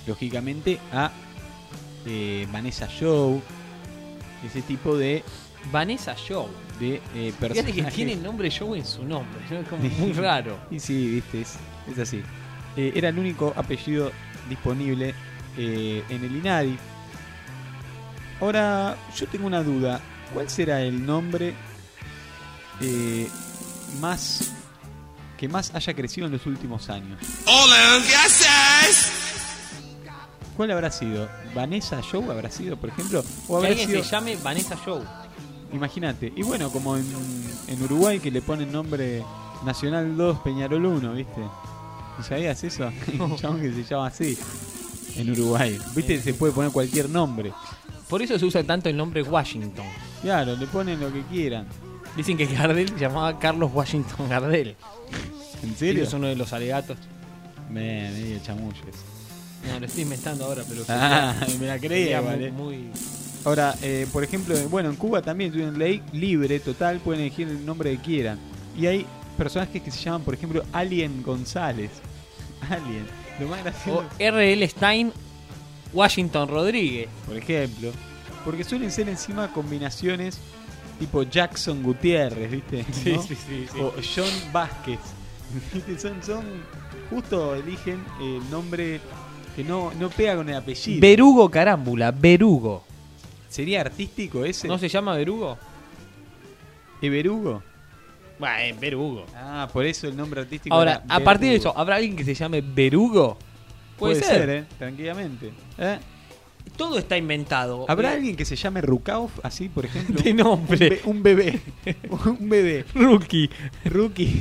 [SPEAKER 3] lógicamente, a eh, Vanessa Joe, ese tipo de,
[SPEAKER 4] Vanessa Joe.
[SPEAKER 3] de eh,
[SPEAKER 4] Fíjate
[SPEAKER 3] personajes.
[SPEAKER 4] que tiene el nombre Joe en su nombre, ¿no? Es como muy raro.
[SPEAKER 3] Y sí, viste, es, es así. Eh, era el único apellido disponible eh, en el INADI. Ahora, yo tengo una duda. ¿Cuál será el nombre eh, más que más haya crecido en los últimos años?
[SPEAKER 1] Hola, ¿qué haces?
[SPEAKER 3] ¿Cuál habrá sido? ¿Vanessa Joe habrá sido, por ejemplo? ¿O
[SPEAKER 4] Que
[SPEAKER 3] habrá
[SPEAKER 4] alguien
[SPEAKER 3] sido?
[SPEAKER 4] se llame Vanessa Joe.
[SPEAKER 3] Imagínate. Y bueno, como en, en Uruguay que le ponen nombre Nacional dos Peñarol uno, ¿viste? ¿No sabías eso? Hay un chabón que se llama así en Uruguay. ¿Viste? Se puede poner cualquier nombre.
[SPEAKER 4] Por eso se usa tanto el nombre Washington.
[SPEAKER 3] Claro, le ponen lo que quieran.
[SPEAKER 4] Dicen que Gardel se llamaba Carlos Washington Gardel.
[SPEAKER 3] ¿En serio?
[SPEAKER 4] Es uno de los alegatos.
[SPEAKER 3] Me, medio chamullo eso.
[SPEAKER 4] No, lo estoy inventando ahora, pero...
[SPEAKER 3] Ah, me la creía,
[SPEAKER 4] sería muy-
[SPEAKER 3] vale.
[SPEAKER 4] muy...
[SPEAKER 3] Ahora, eh, por ejemplo, bueno, en Cuba también tienen ley libre, total, pueden elegir el nombre que quieran. Y hay personajes que se llaman, por ejemplo, Alien González. Alien. Lo más gracioso,
[SPEAKER 4] O R L Stein Washington Rodríguez.
[SPEAKER 3] por ejemplo. Porque suelen ser encima combinaciones tipo Jackson Gutiérrez, ¿viste? ¿No?
[SPEAKER 4] sí, sí.
[SPEAKER 3] O John Vázquez. ¿Viste? Son, son, justo eligen el nombre que no, no pega con el apellido.
[SPEAKER 4] Berugo Carámbula, Berugo.
[SPEAKER 3] ¿Sería artístico ese?
[SPEAKER 4] ¿No se llama Berugo?
[SPEAKER 3] ¿Everugo?
[SPEAKER 4] Bueno, Berugo.
[SPEAKER 3] Ah, por eso el nombre artístico.
[SPEAKER 4] Ahora,
[SPEAKER 3] era
[SPEAKER 4] a partir de
[SPEAKER 3] Berugo.
[SPEAKER 4] eso, ¿habrá alguien que se llame Berugo? Puede, ser.
[SPEAKER 3] ¿eh? Tranquilamente. ¿Eh?
[SPEAKER 4] Todo está inventado.
[SPEAKER 3] ¿Habrá
[SPEAKER 4] Eh,
[SPEAKER 3] alguien que se llame Rukauf, así, por ejemplo?
[SPEAKER 4] De nombre.
[SPEAKER 3] Un, be- un bebé. Un bebé.
[SPEAKER 4] Rookie.
[SPEAKER 3] Rookie.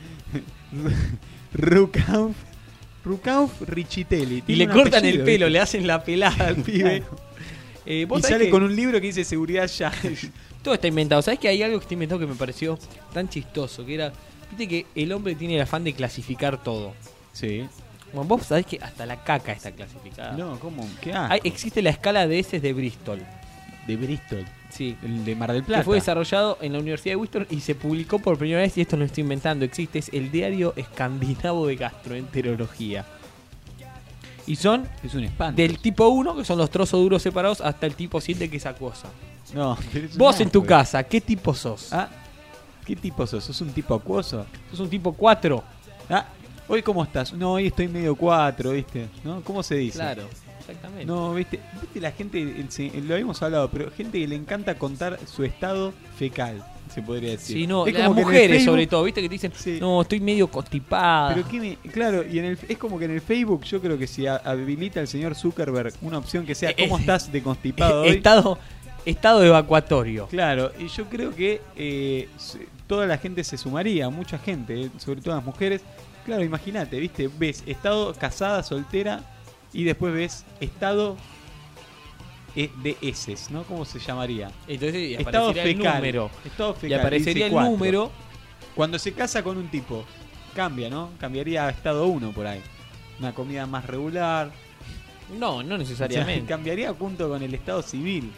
[SPEAKER 3] Rukauf. Rukauf Richitelli.
[SPEAKER 4] Y
[SPEAKER 3] Tiene
[SPEAKER 4] le
[SPEAKER 3] un
[SPEAKER 4] cortan
[SPEAKER 3] apellido,
[SPEAKER 4] el pelo,
[SPEAKER 3] ¿viste?
[SPEAKER 4] le hacen la pelada al pibe. Eh, ¿vos
[SPEAKER 3] Y
[SPEAKER 4] sabés
[SPEAKER 3] sale
[SPEAKER 4] que
[SPEAKER 3] con un libro que dice seguridad ya.
[SPEAKER 4] todo está inventado? ¿Sabés que hay algo que está inventado que me pareció tan chistoso? Que era, viste que el hombre tiene el afán de clasificar todo.
[SPEAKER 3] Sí.
[SPEAKER 4] Bueno, vos sabés que hasta la caca está clasificada.
[SPEAKER 3] No, ¿cómo? ¿Qué asco?
[SPEAKER 4] Hay- existe la escala de heces de Bristol.
[SPEAKER 3] De Bristol.
[SPEAKER 4] Sí.
[SPEAKER 3] El de Mar del Plata.
[SPEAKER 4] Que fue desarrollado en la Universidad de Bristol y se publicó por primera vez, y esto no lo estoy inventando, existe, es el Diario Escandinavo de Gastroenterología. Y son
[SPEAKER 3] Es un espanto.
[SPEAKER 4] del tipo uno, que son los trozos duros separados, hasta el tipo siete, que es acuosa.
[SPEAKER 3] No, pero es un
[SPEAKER 4] Vos en tu
[SPEAKER 3] asco.
[SPEAKER 4] casa, ¿qué tipo sos?
[SPEAKER 3] Ah, ¿qué tipo sos? ¿Sos un tipo acuoso?
[SPEAKER 4] ¿Sos un tipo cuatro?
[SPEAKER 3] Ah, ¿hoy cómo estás? No, hoy estoy medio cuatro, ¿viste? ¿No? ¿Cómo se dice?
[SPEAKER 4] Claro, exactamente.
[SPEAKER 3] No, ¿viste? ¿Viste la gente, el- se- lo habíamos hablado, pero gente que le encanta contar su estado fecal, se podría decir.
[SPEAKER 4] Sí, no,
[SPEAKER 3] Es
[SPEAKER 4] las
[SPEAKER 3] como que en el
[SPEAKER 4] mujeres
[SPEAKER 3] Facebook-
[SPEAKER 4] sobre todo, ¿viste? Que te dicen,
[SPEAKER 3] Sí.
[SPEAKER 4] no, estoy medio constipada.
[SPEAKER 3] Pero qué me, claro, y en el, es como que en el Facebook yo creo que si a- habilita el señor Zuckerberg una opción que sea
[SPEAKER 4] Eh,
[SPEAKER 3] ¿cómo
[SPEAKER 4] eh,
[SPEAKER 3] estás de constipado hoy?
[SPEAKER 4] estado, estado evacuatorio.
[SPEAKER 3] Claro, y yo creo que eh, se- toda la gente se sumaría, mucha gente, eh, sobre todo las mujeres. Claro, imagínate, ¿viste? Ves estado casada, soltera, y después ves estado eh, de heces, ¿no? ¿Cómo se llamaría?
[SPEAKER 4] Entonces y
[SPEAKER 3] Estado
[SPEAKER 4] aparecería
[SPEAKER 3] fecal.
[SPEAKER 4] el número.
[SPEAKER 3] Estado fecal.
[SPEAKER 4] Y aparecería
[SPEAKER 3] dice
[SPEAKER 4] el
[SPEAKER 3] cuatro.
[SPEAKER 4] número.
[SPEAKER 3] Cuando se casa con un tipo, cambia, ¿no? Cambiaría a estado uno por ahí. Una comida más regular.
[SPEAKER 4] No, no
[SPEAKER 3] O sea,
[SPEAKER 4] necesariamente.
[SPEAKER 3] cambiaría junto con el estado civil.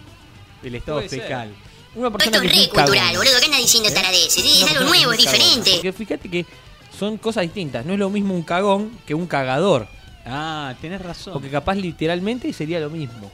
[SPEAKER 3] El estado
[SPEAKER 4] Puede ser.
[SPEAKER 3] fecal.
[SPEAKER 4] Una persona
[SPEAKER 8] Esto
[SPEAKER 4] que
[SPEAKER 8] es
[SPEAKER 4] es
[SPEAKER 8] re
[SPEAKER 4] muy cagona.
[SPEAKER 8] cultural, boludo. ¿Qué andas diciendo taradeces? Sí,
[SPEAKER 4] Una
[SPEAKER 8] es algo
[SPEAKER 4] persona
[SPEAKER 8] nuevo,
[SPEAKER 4] que
[SPEAKER 8] es
[SPEAKER 4] muy cagona.
[SPEAKER 8] diferente.
[SPEAKER 4] Porque fíjate que son cosas distintas. No es lo mismo un cagón que un cagador.
[SPEAKER 3] Ah, tenés razón.
[SPEAKER 4] Porque capaz literalmente sería lo mismo.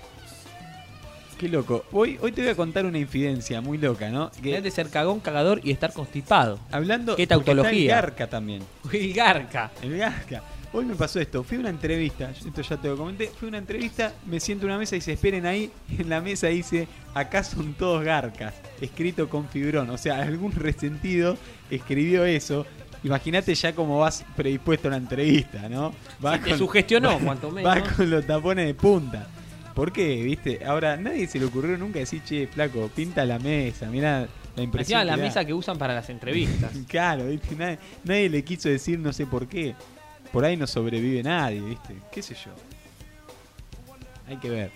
[SPEAKER 3] Qué loco. Hoy, hoy te voy a contar una infidencia muy loca, ¿no? Que
[SPEAKER 4] Tienes de ser cagón, cagador y estar constipado.
[SPEAKER 3] hablando.
[SPEAKER 4] ¿Qué
[SPEAKER 3] porque
[SPEAKER 4] tautología?
[SPEAKER 3] está el Garca también.
[SPEAKER 4] El garca.
[SPEAKER 3] El Garca. Hoy me pasó esto. Fui a una entrevista. Esto ya te lo comenté. Fui a una entrevista. Me siento en una mesa y se esperen ahí. En la mesa dice: acá son todos Garcas. Escrito con fibrón. O sea, algún resentido escribió eso. Imagínate ya cómo vas predispuesto a una entrevista, ¿no? Vas
[SPEAKER 4] Sí, te sugestionó, cuanto menos.
[SPEAKER 3] Vas con los tapones de punta. ¿Por qué? ¿Viste? Ahora, nadie se le ocurrió nunca decir, che, flaco, pinta la mesa, mirá la impresión.
[SPEAKER 4] Encima la
[SPEAKER 3] que da".
[SPEAKER 4] mesa que usan para las entrevistas.
[SPEAKER 3] Claro, ¿viste? Nadie, nadie le quiso decir no sé por qué. Por ahí no sobrevive nadie, ¿viste? ¿Qué sé yo? Hay que ver.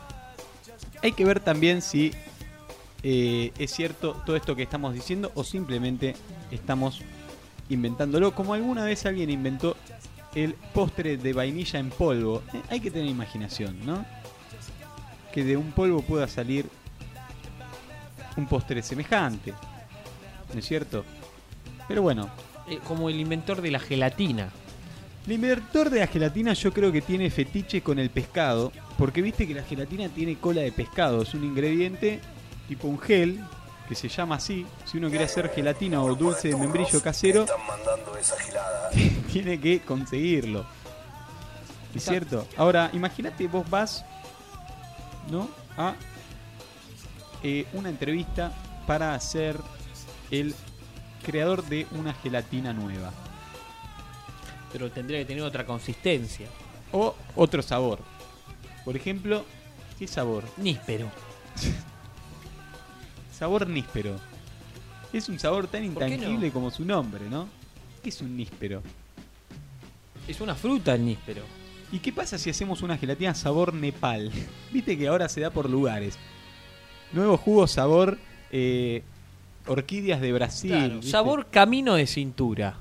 [SPEAKER 3] Hay que ver también si eh, es cierto todo esto que estamos diciendo o simplemente estamos inventándolo. Como alguna vez alguien inventó el postre de vainilla en polvo. Eh, hay que tener imaginación, ¿no? Que de un polvo pueda salir un postre semejante. ¿No es cierto? Pero bueno,
[SPEAKER 4] Eh, como el inventor de la gelatina.
[SPEAKER 3] El inventor de la gelatina yo creo que tiene fetiche con el pescado, porque viste que la gelatina tiene cola de pescado, es un ingrediente tipo un gel que se llama así. Si uno quiere hacer gelatina o dulce de membrillo casero, tiene que conseguirlo. ¿Es cierto? Ahora, imagínate, vos vas, ¿no?, a eh, una entrevista para ser el creador de una gelatina nueva.
[SPEAKER 4] Pero tendría que tener otra consistencia.
[SPEAKER 3] O otro sabor. Por ejemplo, ¿qué sabor?
[SPEAKER 4] Níspero.
[SPEAKER 3] Sabor níspero. Es un sabor tan
[SPEAKER 4] ¿Por qué
[SPEAKER 3] intangible
[SPEAKER 4] no?
[SPEAKER 3] como su nombre, ¿no? ¿Qué es un níspero?
[SPEAKER 4] Es una fruta el níspero.
[SPEAKER 3] ¿Y qué pasa si hacemos una gelatina sabor Nepal? Viste que ahora se da por lugares. Nuevo jugo sabor eh, orquídeas de Brasil.
[SPEAKER 4] Claro,
[SPEAKER 3] ¿viste?
[SPEAKER 4] sabor camino de cintura.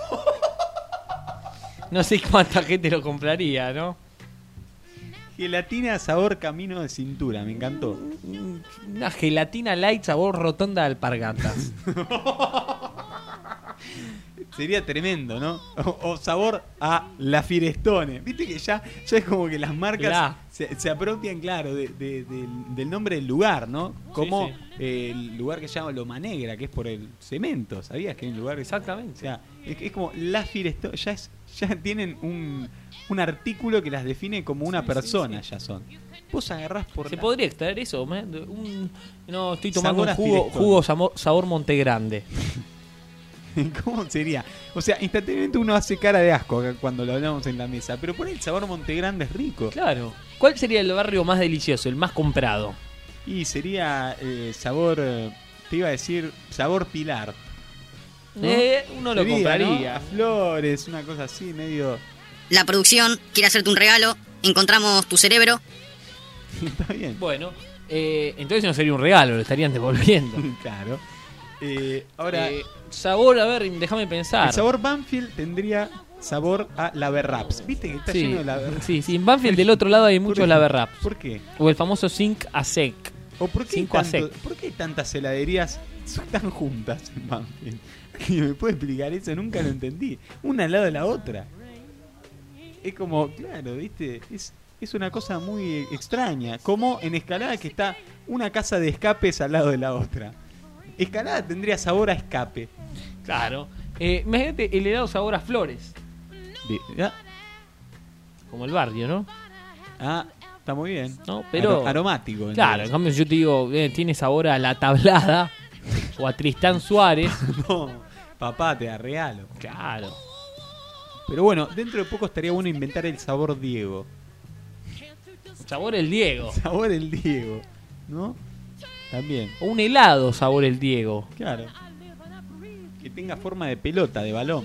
[SPEAKER 4] No sé cuánta gente lo compraría, ¿no?
[SPEAKER 3] Gelatina sabor camino de cintura, me encantó.
[SPEAKER 4] Una gelatina light sabor rotonda de alpargatas.
[SPEAKER 3] Sería tremendo, ¿no? O, o sabor a la Firestone. Viste que ya, ya es como que las marcas
[SPEAKER 4] Claro.
[SPEAKER 3] se, se apropian, claro, de, de- del, del nombre del lugar, ¿no? Como
[SPEAKER 4] Sí,
[SPEAKER 3] eh, el lugar que se llama Loma Negra, que es por el cemento. ¿Sabías que hay un lugar que
[SPEAKER 4] Exactamente.
[SPEAKER 3] O sea, es, es como la Firestone. Ya, es, ya tienen un, un artículo que las define como una persona, ya son. Vos agarrás por
[SPEAKER 4] ¿Se
[SPEAKER 3] la-
[SPEAKER 4] podría extraer eso? ¿me? Un- no, estoy tomando
[SPEAKER 3] Sabor
[SPEAKER 4] un
[SPEAKER 3] a
[SPEAKER 4] jugo,
[SPEAKER 3] Firestone.
[SPEAKER 4] jugo sabor, sabor Montegrande.
[SPEAKER 3] ¿Cómo sería? O sea, instantáneamente uno hace cara de asco acá cuando lo hablamos en la mesa. Pero por ahí el sabor Montegrande es rico.
[SPEAKER 4] Claro. ¿Cuál sería el barrio más delicioso, el más comprado?
[SPEAKER 3] Y sería eh, sabor, eh, te iba a decir, sabor Pilar. ¿no?
[SPEAKER 4] Eh, uno lo
[SPEAKER 3] Sería,
[SPEAKER 4] compraría.
[SPEAKER 3] ¿no? A flores, una cosa así, medio...
[SPEAKER 10] La producción quiere hacerte un regalo. Encontramos tu cerebro.
[SPEAKER 3] Está bien.
[SPEAKER 4] Bueno, eh, entonces no sería un regalo, lo estarían devolviendo.
[SPEAKER 3] Claro. Eh, ahora,
[SPEAKER 4] Eh, sabor, a ver, déjame pensar.
[SPEAKER 3] el sabor Banfield tendría sabor a Laverraps. ¿Viste que está
[SPEAKER 4] Sí,
[SPEAKER 3] lleno de Laverraps?
[SPEAKER 4] sí, sí, en Banfield del otro lado hay muchos
[SPEAKER 3] qué?
[SPEAKER 4] Laverraps.
[SPEAKER 3] ¿Por qué?
[SPEAKER 4] O el famoso Zinc a Sec.
[SPEAKER 3] ¿O por qué, hay
[SPEAKER 4] Cinco a
[SPEAKER 3] tanto-
[SPEAKER 4] sec.
[SPEAKER 3] por qué hay tantas heladerías tan juntas en Banfield? ¿Me puede explicar eso? Nunca lo entendí. Una al lado de la otra. Es como, claro, ¿viste? Es, es una cosa muy extraña. Como en Escalada que está una casa de escapes al lado de la otra. Escalada tendría sabor a escape.
[SPEAKER 4] Claro. Eh, imagínate el helado sabor a flores.
[SPEAKER 3] De- ah,
[SPEAKER 4] Como el barrio, ¿no?
[SPEAKER 3] ah, está muy bien.
[SPEAKER 4] No, pero-
[SPEAKER 3] Aro- aromático.
[SPEAKER 4] Claro, en
[SPEAKER 3] entonces.
[SPEAKER 4] cambio si yo te digo, eh, tiene sabor a la tablada o a Tristán Suárez.
[SPEAKER 3] No, papá, te da regalo.
[SPEAKER 4] Claro.
[SPEAKER 3] Pero bueno, dentro de poco estaría bueno inventar el sabor Diego.
[SPEAKER 4] Sabor el Diego.
[SPEAKER 3] Sabor el Diego, ¿no? También,
[SPEAKER 4] O un helado sabor el Diego.
[SPEAKER 3] claro. Que tenga forma de pelota, de balón.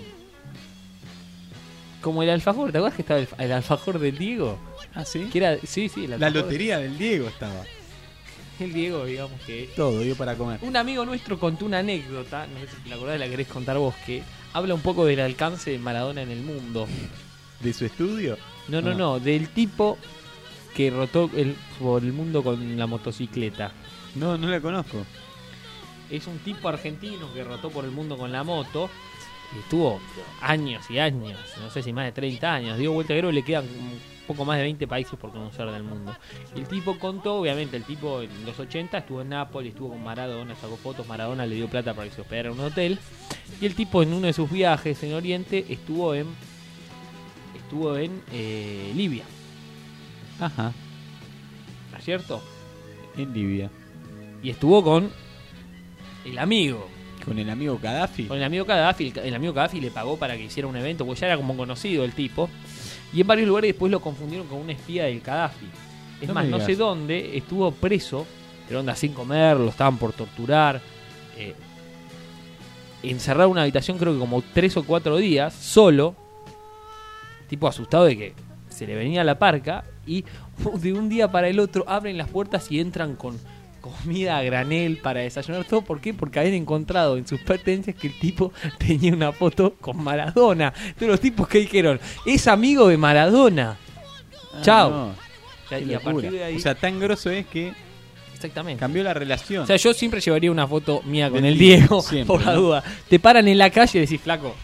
[SPEAKER 4] Como el alfajor, ¿te acuerdas que estaba el, el alfajor del Diego?
[SPEAKER 3] Ah, ¿sí?
[SPEAKER 4] Que era, sí, sí, el
[SPEAKER 3] La
[SPEAKER 4] alfajor
[SPEAKER 3] lotería del Diego estaba.
[SPEAKER 4] El Diego, digamos que...
[SPEAKER 3] Todo dio para comer.
[SPEAKER 4] Un amigo nuestro contó una anécdota, no sé si te la acordás, la querés contar vos, que habla un poco del alcance de Maradona en el mundo.
[SPEAKER 3] ¿De su estudio?
[SPEAKER 4] No, no,
[SPEAKER 3] Ah.
[SPEAKER 4] no, del tipo que rotó el, por el mundo con la motocicleta.
[SPEAKER 3] No, no la conozco.
[SPEAKER 4] Es un tipo argentino que rotó por el mundo con la moto. Y estuvo años y años, no sé si más de treinta años. Dio vuelta, creo que le quedan un poco más de veinte países por conocer del mundo. Y el tipo contó, obviamente, el tipo en los ochenta estuvo en Nápoles, estuvo con Maradona, sacó fotos. Maradona le dio plata para que se hospedara en un hotel. Y el tipo, en uno de sus viajes en Oriente, estuvo en estuvo en eh, Libia,
[SPEAKER 3] Ajá,
[SPEAKER 4] ¿no es cierto?
[SPEAKER 3] en Libia.
[SPEAKER 4] Y estuvo con el amigo.
[SPEAKER 3] Con el amigo Gaddafi.
[SPEAKER 4] Con el amigo Gaddafi, el, el amigo Gaddafi le pagó para que hiciera un evento, porque ya era como conocido el tipo. Y en varios lugares después lo confundieron con un espía del Gaddafi. Es
[SPEAKER 3] No
[SPEAKER 4] más,
[SPEAKER 3] me
[SPEAKER 4] no
[SPEAKER 3] digas.
[SPEAKER 4] sé dónde, estuvo preso, pero onda sin comer, lo estaban por torturar. Eh, encerrado en una habitación creo que como tres o cuatro días, solo. Tipo asustado de que se le venía la parca. Y de un día para el otro abren las puertas y entran con comida a granel para desayunar. ¿Todo por qué? Porque habían encontrado en sus pertenencias que el tipo tenía una foto con Maradona. De los tipos que dijeron, es amigo de Maradona.
[SPEAKER 3] Ah,
[SPEAKER 4] Chao.
[SPEAKER 3] no, qué
[SPEAKER 4] Y a
[SPEAKER 3] locura.
[SPEAKER 4] partir de ahí...
[SPEAKER 3] O sea, tan grosso es que
[SPEAKER 4] exactamente.
[SPEAKER 3] cambió la relación.
[SPEAKER 4] O sea, yo siempre llevaría una foto mía con
[SPEAKER 3] Del
[SPEAKER 4] el
[SPEAKER 3] Diego,
[SPEAKER 4] Diego,
[SPEAKER 3] siempre,
[SPEAKER 4] por la
[SPEAKER 3] ¿no?
[SPEAKER 4] duda. Te paran en la calle y decís, flaco,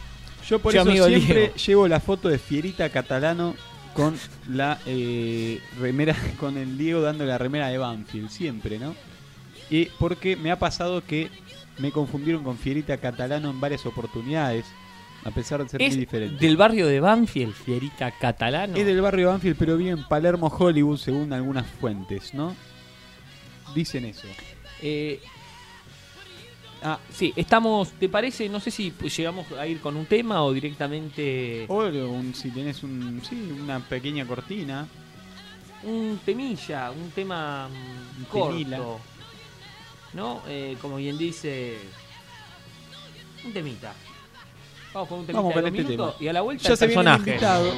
[SPEAKER 3] Yo por
[SPEAKER 4] Che,
[SPEAKER 3] eso
[SPEAKER 4] amigo
[SPEAKER 3] siempre
[SPEAKER 4] Diego.
[SPEAKER 3] llevo la foto de Fierita Catalano con la eh, remera, con el Diego dando la remera de Banfield, siempre, ¿no? Y porque me ha pasado que me confundieron con Fierita Catalano en varias oportunidades, a pesar de ser
[SPEAKER 4] Es
[SPEAKER 3] muy diferente.
[SPEAKER 4] del barrio de Banfield, Fierita Catalano.
[SPEAKER 3] Es del barrio de Banfield, pero vive en Palermo, Hollywood, según algunas fuentes, ¿no? Dicen eso.
[SPEAKER 4] Eh, ah, sí, estamos, ¿te parece? No sé si llegamos a ir con un tema o directamente
[SPEAKER 3] O un- si tenés un, sí, una pequeña cortina.
[SPEAKER 4] un temilla, un tema mm,
[SPEAKER 3] Un
[SPEAKER 4] corto,
[SPEAKER 3] temila.
[SPEAKER 4] ¿no? Eh, como bien dice, un temita. Vamos con un temita
[SPEAKER 3] Vamos
[SPEAKER 4] de
[SPEAKER 3] con
[SPEAKER 4] dos
[SPEAKER 3] este
[SPEAKER 4] minutos
[SPEAKER 3] tema.
[SPEAKER 4] y a la vuelta
[SPEAKER 3] Ya
[SPEAKER 4] el
[SPEAKER 3] se viene el
[SPEAKER 4] personaje.
[SPEAKER 3] invitado.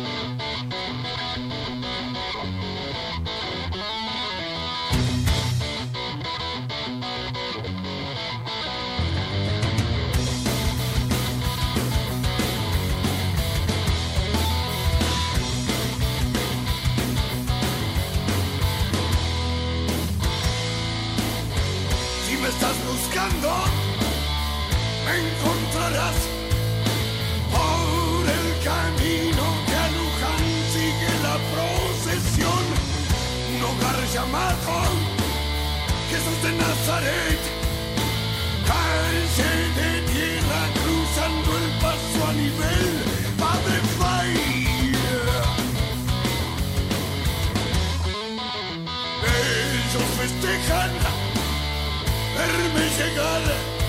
[SPEAKER 1] Si me estás buscando, me encontrarás por el camino que a Luján sigue la procesión. Un hogar llamado Jesús de Nazaret, calle de tierra cruzando el paso a nivel Padre Fay. Ellos festejan verme llegar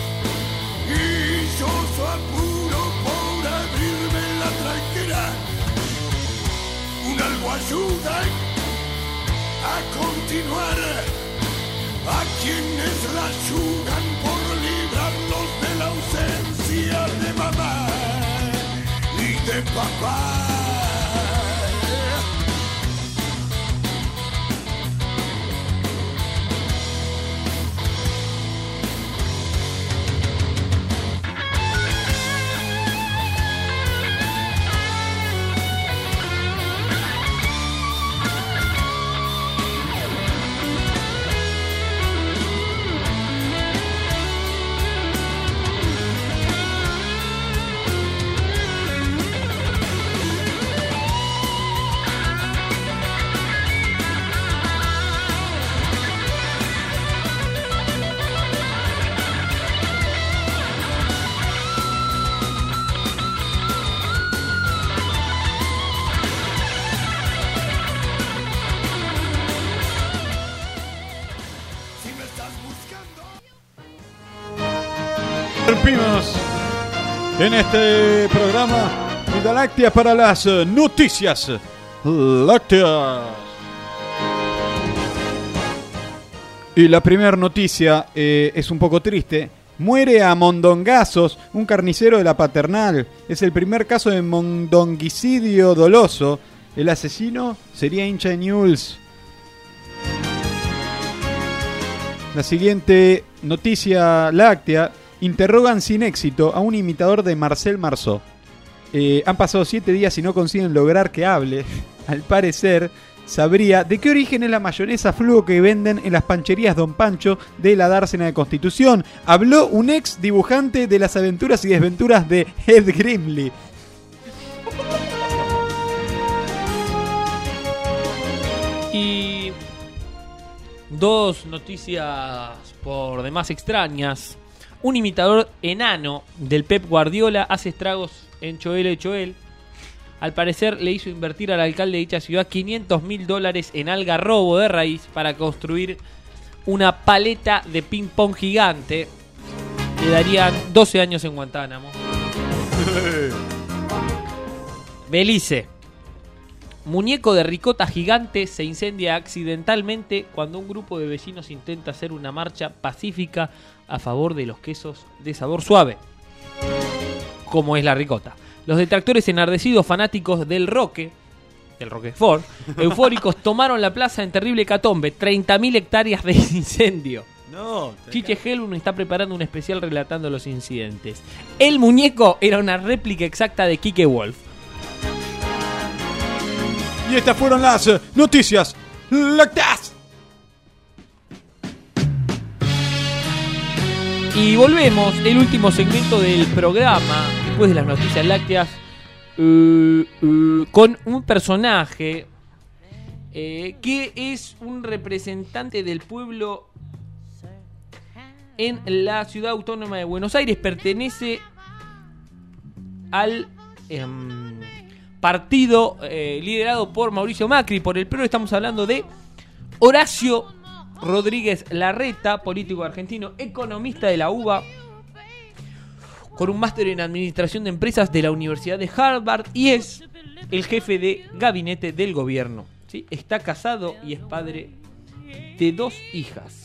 [SPEAKER 1] y yo su apuro por abrirme la tranquera. Un algo ayuda a continuar a quienes la ayudan por librarlos de la ausencia de mamá y de papá.
[SPEAKER 3] Interrumpimos en este programa Vida Láctea para las eh, noticias lácteas. Y la primera noticia eh, es un poco triste. Muere a mondongazos un carnicero de la Paternal. Es el primer caso de mondonguicidio doloso. El asesino sería hincha de Newell's. La siguiente noticia láctea. Interrogan sin éxito a un imitador de Marcel Marceau. Eh, han pasado siete días y no consiguen lograr que hable. Al parecer, sabría de qué origen es la mayonesa fluo que venden en las pancherías Don Pancho de la dársena de Constitución. Habló un ex dibujante de las aventuras y desventuras de Ed Grimley.
[SPEAKER 4] Y dos noticias por demás extrañas. Un imitador enano del Pep Guardiola hace estragos en Choel de Choel. Al parecer le hizo invertir al alcalde de dicha ciudad quinientos mil dólares en algarrobo de raíz para construir una paleta de ping pong gigante. Le darían doce años en Guantánamo. Belice. Muñeco de ricota gigante se incendia accidentalmente cuando un grupo de vecinos intenta hacer una marcha pacífica a favor de los quesos de sabor suave, como es la ricota. Los detractores enardecidos fanáticos del Roque, del Roquefort, eufóricos tomaron la plaza en terrible hecatombe, treinta mil hectáreas de incendio.
[SPEAKER 3] No,
[SPEAKER 4] Chiche Helun está preparando un especial relatando los incidentes. El muñeco era una réplica exacta de Kike Wolf.
[SPEAKER 3] Y estas fueron las eh, noticias lácteas.
[SPEAKER 4] Y volvemos, el último segmento del programa. después de las noticias lácteas, uh, uh, con un personaje eh, que es un representante del pueblo en la ciudad autónoma de Buenos Aires. Pertenece al eh, partido eh, liderado por Mauricio Macri, por el P R O. Estamos hablando de Horacio Rodríguez Larreta, político argentino, economista de la U B A, con un máster en administración de empresas de la Universidad de Harvard, y es el jefe de gabinete del gobierno, ¿sí? Está casado y es padre de dos hijas.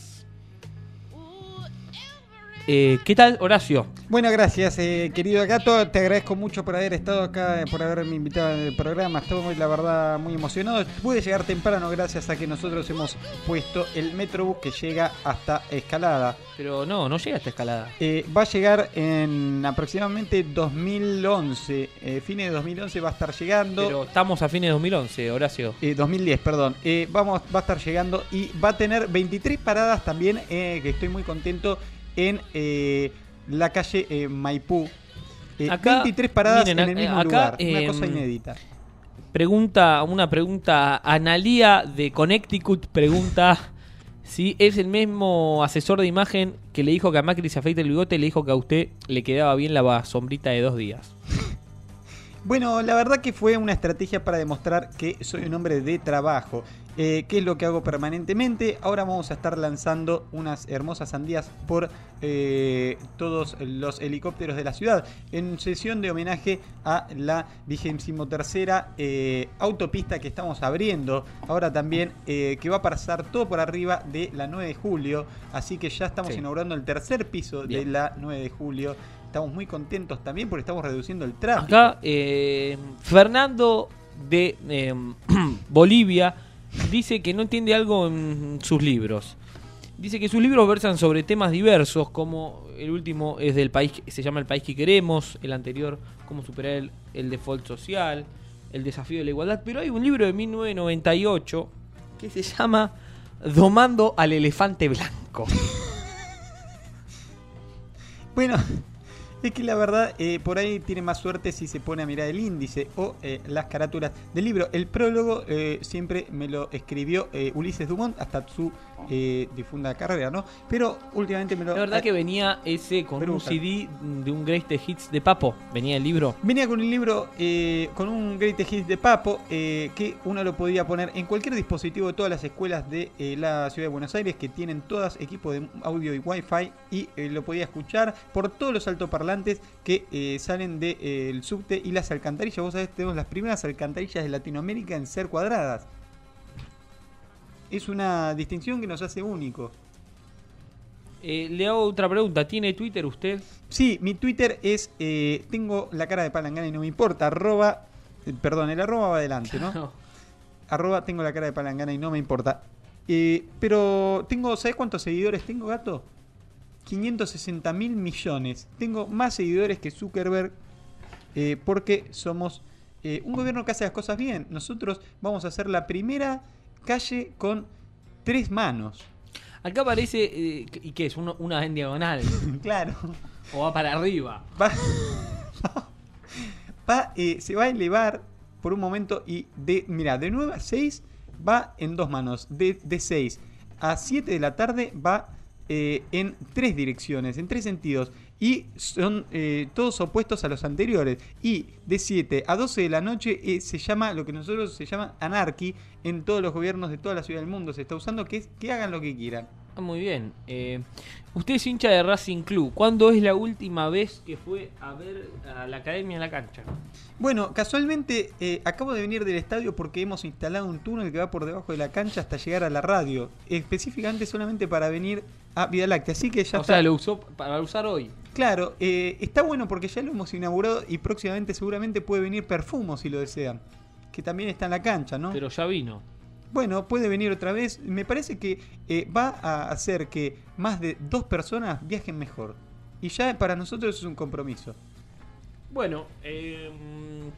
[SPEAKER 4] Eh, ¿Qué tal, Horacio?
[SPEAKER 11] Bueno, gracias, eh, querido Gato. Te agradezco mucho por haber estado acá, por haberme invitado al programa. Estoy, la verdad, muy emocionado. Pude llegar temprano gracias a que nosotros hemos puesto el Metrobús que llega hasta Escalada.
[SPEAKER 4] Pero no, no llega hasta Escalada.
[SPEAKER 11] Eh, va a llegar en aproximadamente dos mil once. Eh, fines de dos mil once va a estar llegando.
[SPEAKER 4] Pero estamos a fines de dos mil once, Horacio.
[SPEAKER 11] Eh, dos mil diez, perdón. Eh, vamos, va a estar llegando y va a tener veintitrés paradas también, eh, que estoy muy contento, en eh, la calle eh, Maipú. Eh,
[SPEAKER 4] Acá,
[SPEAKER 11] veintitrés paradas
[SPEAKER 4] miren,
[SPEAKER 11] en el mismo
[SPEAKER 4] acá,
[SPEAKER 11] lugar.
[SPEAKER 4] eh,
[SPEAKER 11] Una cosa inédita.
[SPEAKER 4] Pregunta, una pregunta, Analía de Connecticut pregunta si es el mismo asesor de imagen que le dijo que a Macri se afeite el bigote, le dijo que a usted le quedaba bien la sombrita de dos días.
[SPEAKER 11] Bueno, la verdad que fue una estrategia para demostrar que soy un hombre de trabajo, eh, que es lo que hago permanentemente. Ahora vamos a estar lanzando unas hermosas sandías por eh, todos los helicópteros de la ciudad, en sesión de homenaje a la vigésimo tercera eh, autopista que estamos abriendo. Ahora también, eh, que va a pasar todo por arriba de la nueve de julio, así que ya estamos sí. inaugurando el tercer piso Bien. de la nueve de julio. Estamos muy contentos también porque estamos reduciendo el tráfico.
[SPEAKER 4] Acá, eh, Fernando de eh, Bolivia dice que no entiende algo en sus libros. Dice que sus libros versan sobre temas diversos, como el último es del país, se llama El País que Queremos, el anterior, cómo superar el, el default social, el desafío de la igualdad. Pero hay un libro de mil novecientos noventa y ocho que se llama Domando al elefante blanco.
[SPEAKER 11] Bueno... Es que la verdad, eh, por ahí tiene más suerte si se pone a mirar el índice o eh, las carátulas del libro. El prólogo eh, siempre me lo escribió eh, Ulises Dumont hasta su eh, difunda carrera, ¿no? Pero últimamente me lo...
[SPEAKER 4] La verdad que venía ese con Pero un C D de un Greatest Hits de Papo. Venía el libro.
[SPEAKER 11] Venía con el libro, eh, con un Greatest Hits de Papo, eh, que uno lo podía poner en cualquier dispositivo de todas las escuelas de eh, la ciudad de Buenos Aires, que tienen todas equipos de audio y wifi, y eh, lo podía escuchar por todos los altoparlantes que eh, salen del de, eh, subte y las alcantarillas. Vos sabés, tenemos las primeras alcantarillas de Latinoamérica en ser cuadradas. Es una distinción que nos hace único.
[SPEAKER 4] Eh, le hago otra pregunta. ¿Tiene Twitter usted?
[SPEAKER 11] Sí, mi Twitter es eh, tengo la cara de palangana y no me importa. Arroba, eh, perdón, el arroba va adelante, ¿no? no. Arroba tengo la cara de palangana y no me importa. Eh, pero tengo, ¿sabés cuántos seguidores tengo, Gato? quinientos sesenta mil millones. Tengo más seguidores que Zuckerberg, eh, porque somos eh, un gobierno que hace las cosas bien. Nosotros vamos a hacer la primera calle con tres manos.
[SPEAKER 4] Acá aparece, eh, ¿y qué es? Uno, una en diagonal.
[SPEAKER 11] Claro.
[SPEAKER 4] O va para arriba.
[SPEAKER 11] Va, va eh, se va a elevar por un momento y de, mira, de nueve a seis va en dos manos. De, de seis a siete de la tarde va Eh, en tres direcciones, en tres sentidos, y son eh, todos opuestos a los anteriores. Y de siete a doce de la noche eh, se llama lo que nosotros se llama anarquía. En todos los gobiernos de toda la ciudad del mundo se está usando, que es que hagan lo que quieran.
[SPEAKER 4] Ah, muy bien. Eh, usted es hincha de Racing Club. ¿Cuándo es la última vez que fue a ver a la academia en la cancha?
[SPEAKER 11] Bueno, casualmente eh, acabo de venir del estadio porque hemos instalado un túnel que va por debajo de la cancha hasta llegar a la radio, específicamente solamente para venir a Vía Láctea, así que ya
[SPEAKER 4] o
[SPEAKER 11] está.
[SPEAKER 4] sea, lo usó para usar hoy.
[SPEAKER 11] Claro, eh, está bueno porque ya lo hemos inaugurado y próximamente seguramente puede venir Perfumo si lo desean, que también está en la cancha, ¿no?
[SPEAKER 4] Pero ya vino.
[SPEAKER 11] Bueno, puede venir otra vez. Me parece que eh, va a hacer que más de dos personas viajen mejor. Y ya para nosotros es un compromiso.
[SPEAKER 4] Bueno, eh,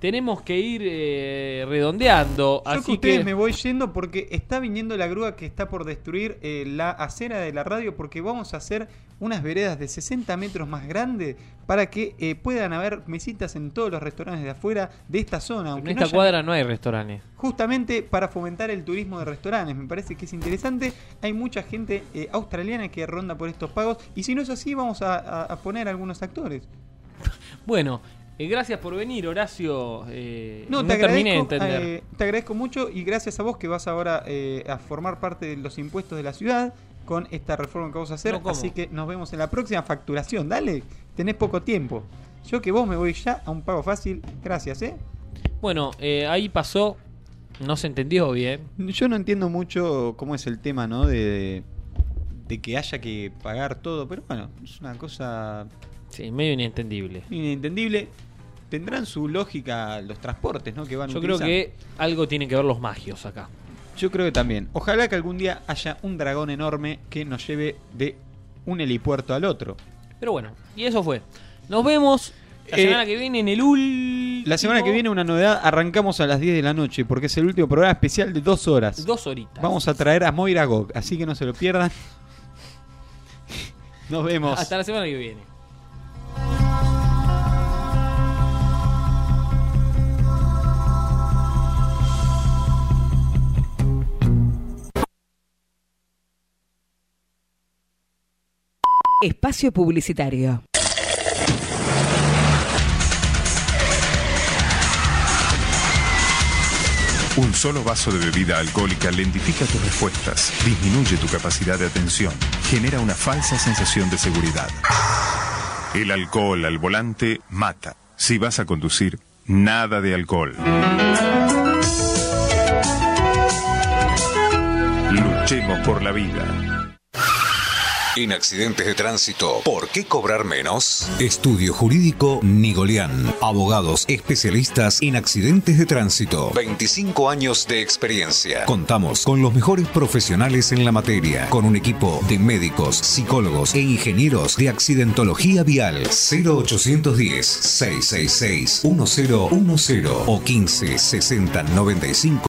[SPEAKER 4] tenemos que ir eh, redondeando.
[SPEAKER 11] Yo
[SPEAKER 4] así
[SPEAKER 11] que ustedes
[SPEAKER 4] que
[SPEAKER 11] me voy yendo porque está viniendo la grúa que está por destruir eh, la acera de la radio, porque vamos a hacer unas veredas de sesenta metros más grandes para que eh, puedan haber mesitas en todos los restaurantes de afuera de esta zona.
[SPEAKER 4] en
[SPEAKER 11] Aunque
[SPEAKER 4] esta
[SPEAKER 11] no haya-
[SPEAKER 4] cuadra no hay restaurantes.
[SPEAKER 11] Justamente para fomentar el turismo de restaurantes, me parece que es interesante. Hay mucha gente eh, australiana que ronda por estos pagos, y si no es así vamos a, a- a poner algunos actores.
[SPEAKER 4] Bueno, eh, gracias por venir, Horacio. Eh,
[SPEAKER 11] No,
[SPEAKER 4] no
[SPEAKER 11] te
[SPEAKER 4] terminé de
[SPEAKER 11] agradezco,
[SPEAKER 4] entender.
[SPEAKER 11] eh, te agradezco mucho, y gracias a vos que vas ahora eh, a formar parte de los impuestos de la ciudad con esta reforma que vamos a hacer.
[SPEAKER 4] No, ¿cómo?
[SPEAKER 11] Así que nos vemos en la próxima facturación. Dale, tenés poco tiempo. Yo que vos me voy ya a un pago fácil. Gracias, ¿eh?
[SPEAKER 4] Bueno, eh, ahí pasó, no se entendió bien.
[SPEAKER 11] Yo no entiendo mucho cómo es el tema, ¿no? De, de que haya que pagar todo, pero bueno, es una cosa...
[SPEAKER 4] Sí, medio inentendible.
[SPEAKER 11] Inentendible. Tendrán su lógica los transportes, ¿no? Que van
[SPEAKER 4] Yo creo
[SPEAKER 11] utilizando.
[SPEAKER 4] que algo tienen que ver los magios acá.
[SPEAKER 11] Yo creo que también. Ojalá que algún día haya un dragón enorme que nos lleve de un helipuerto al otro.
[SPEAKER 4] Pero bueno, y eso fue. Nos vemos la
[SPEAKER 11] Eh,
[SPEAKER 4] semana que viene en el último...
[SPEAKER 11] La semana que viene una novedad, arrancamos a las diez de la noche porque es el último programa especial de dos horas.
[SPEAKER 4] Dos horitas.
[SPEAKER 11] Vamos a traer a Moira Gog, así que no se lo pierdan. Nos vemos.
[SPEAKER 4] Hasta la semana que viene.
[SPEAKER 12] Espacio publicitario.
[SPEAKER 13] Un solo vaso de bebida alcohólica lentifica tus respuestas, disminuye tu capacidad de atención, genera una falsa sensación de seguridad. El alcohol al volante mata. Si vas a conducir, nada de alcohol. Luchemos por la vida.
[SPEAKER 9] En accidentes de tránsito, ¿por qué cobrar menos? Estudio Jurídico Nigolian. Abogados especialistas en accidentes de tránsito. veinticinco años de experiencia. Contamos con los mejores profesionales en la materia. Con un equipo de médicos, psicólogos e ingenieros de accidentología vial. cero ochocientos diez, seiscientos sesenta y seis, diez diez o quince sesenta noventa y cinco.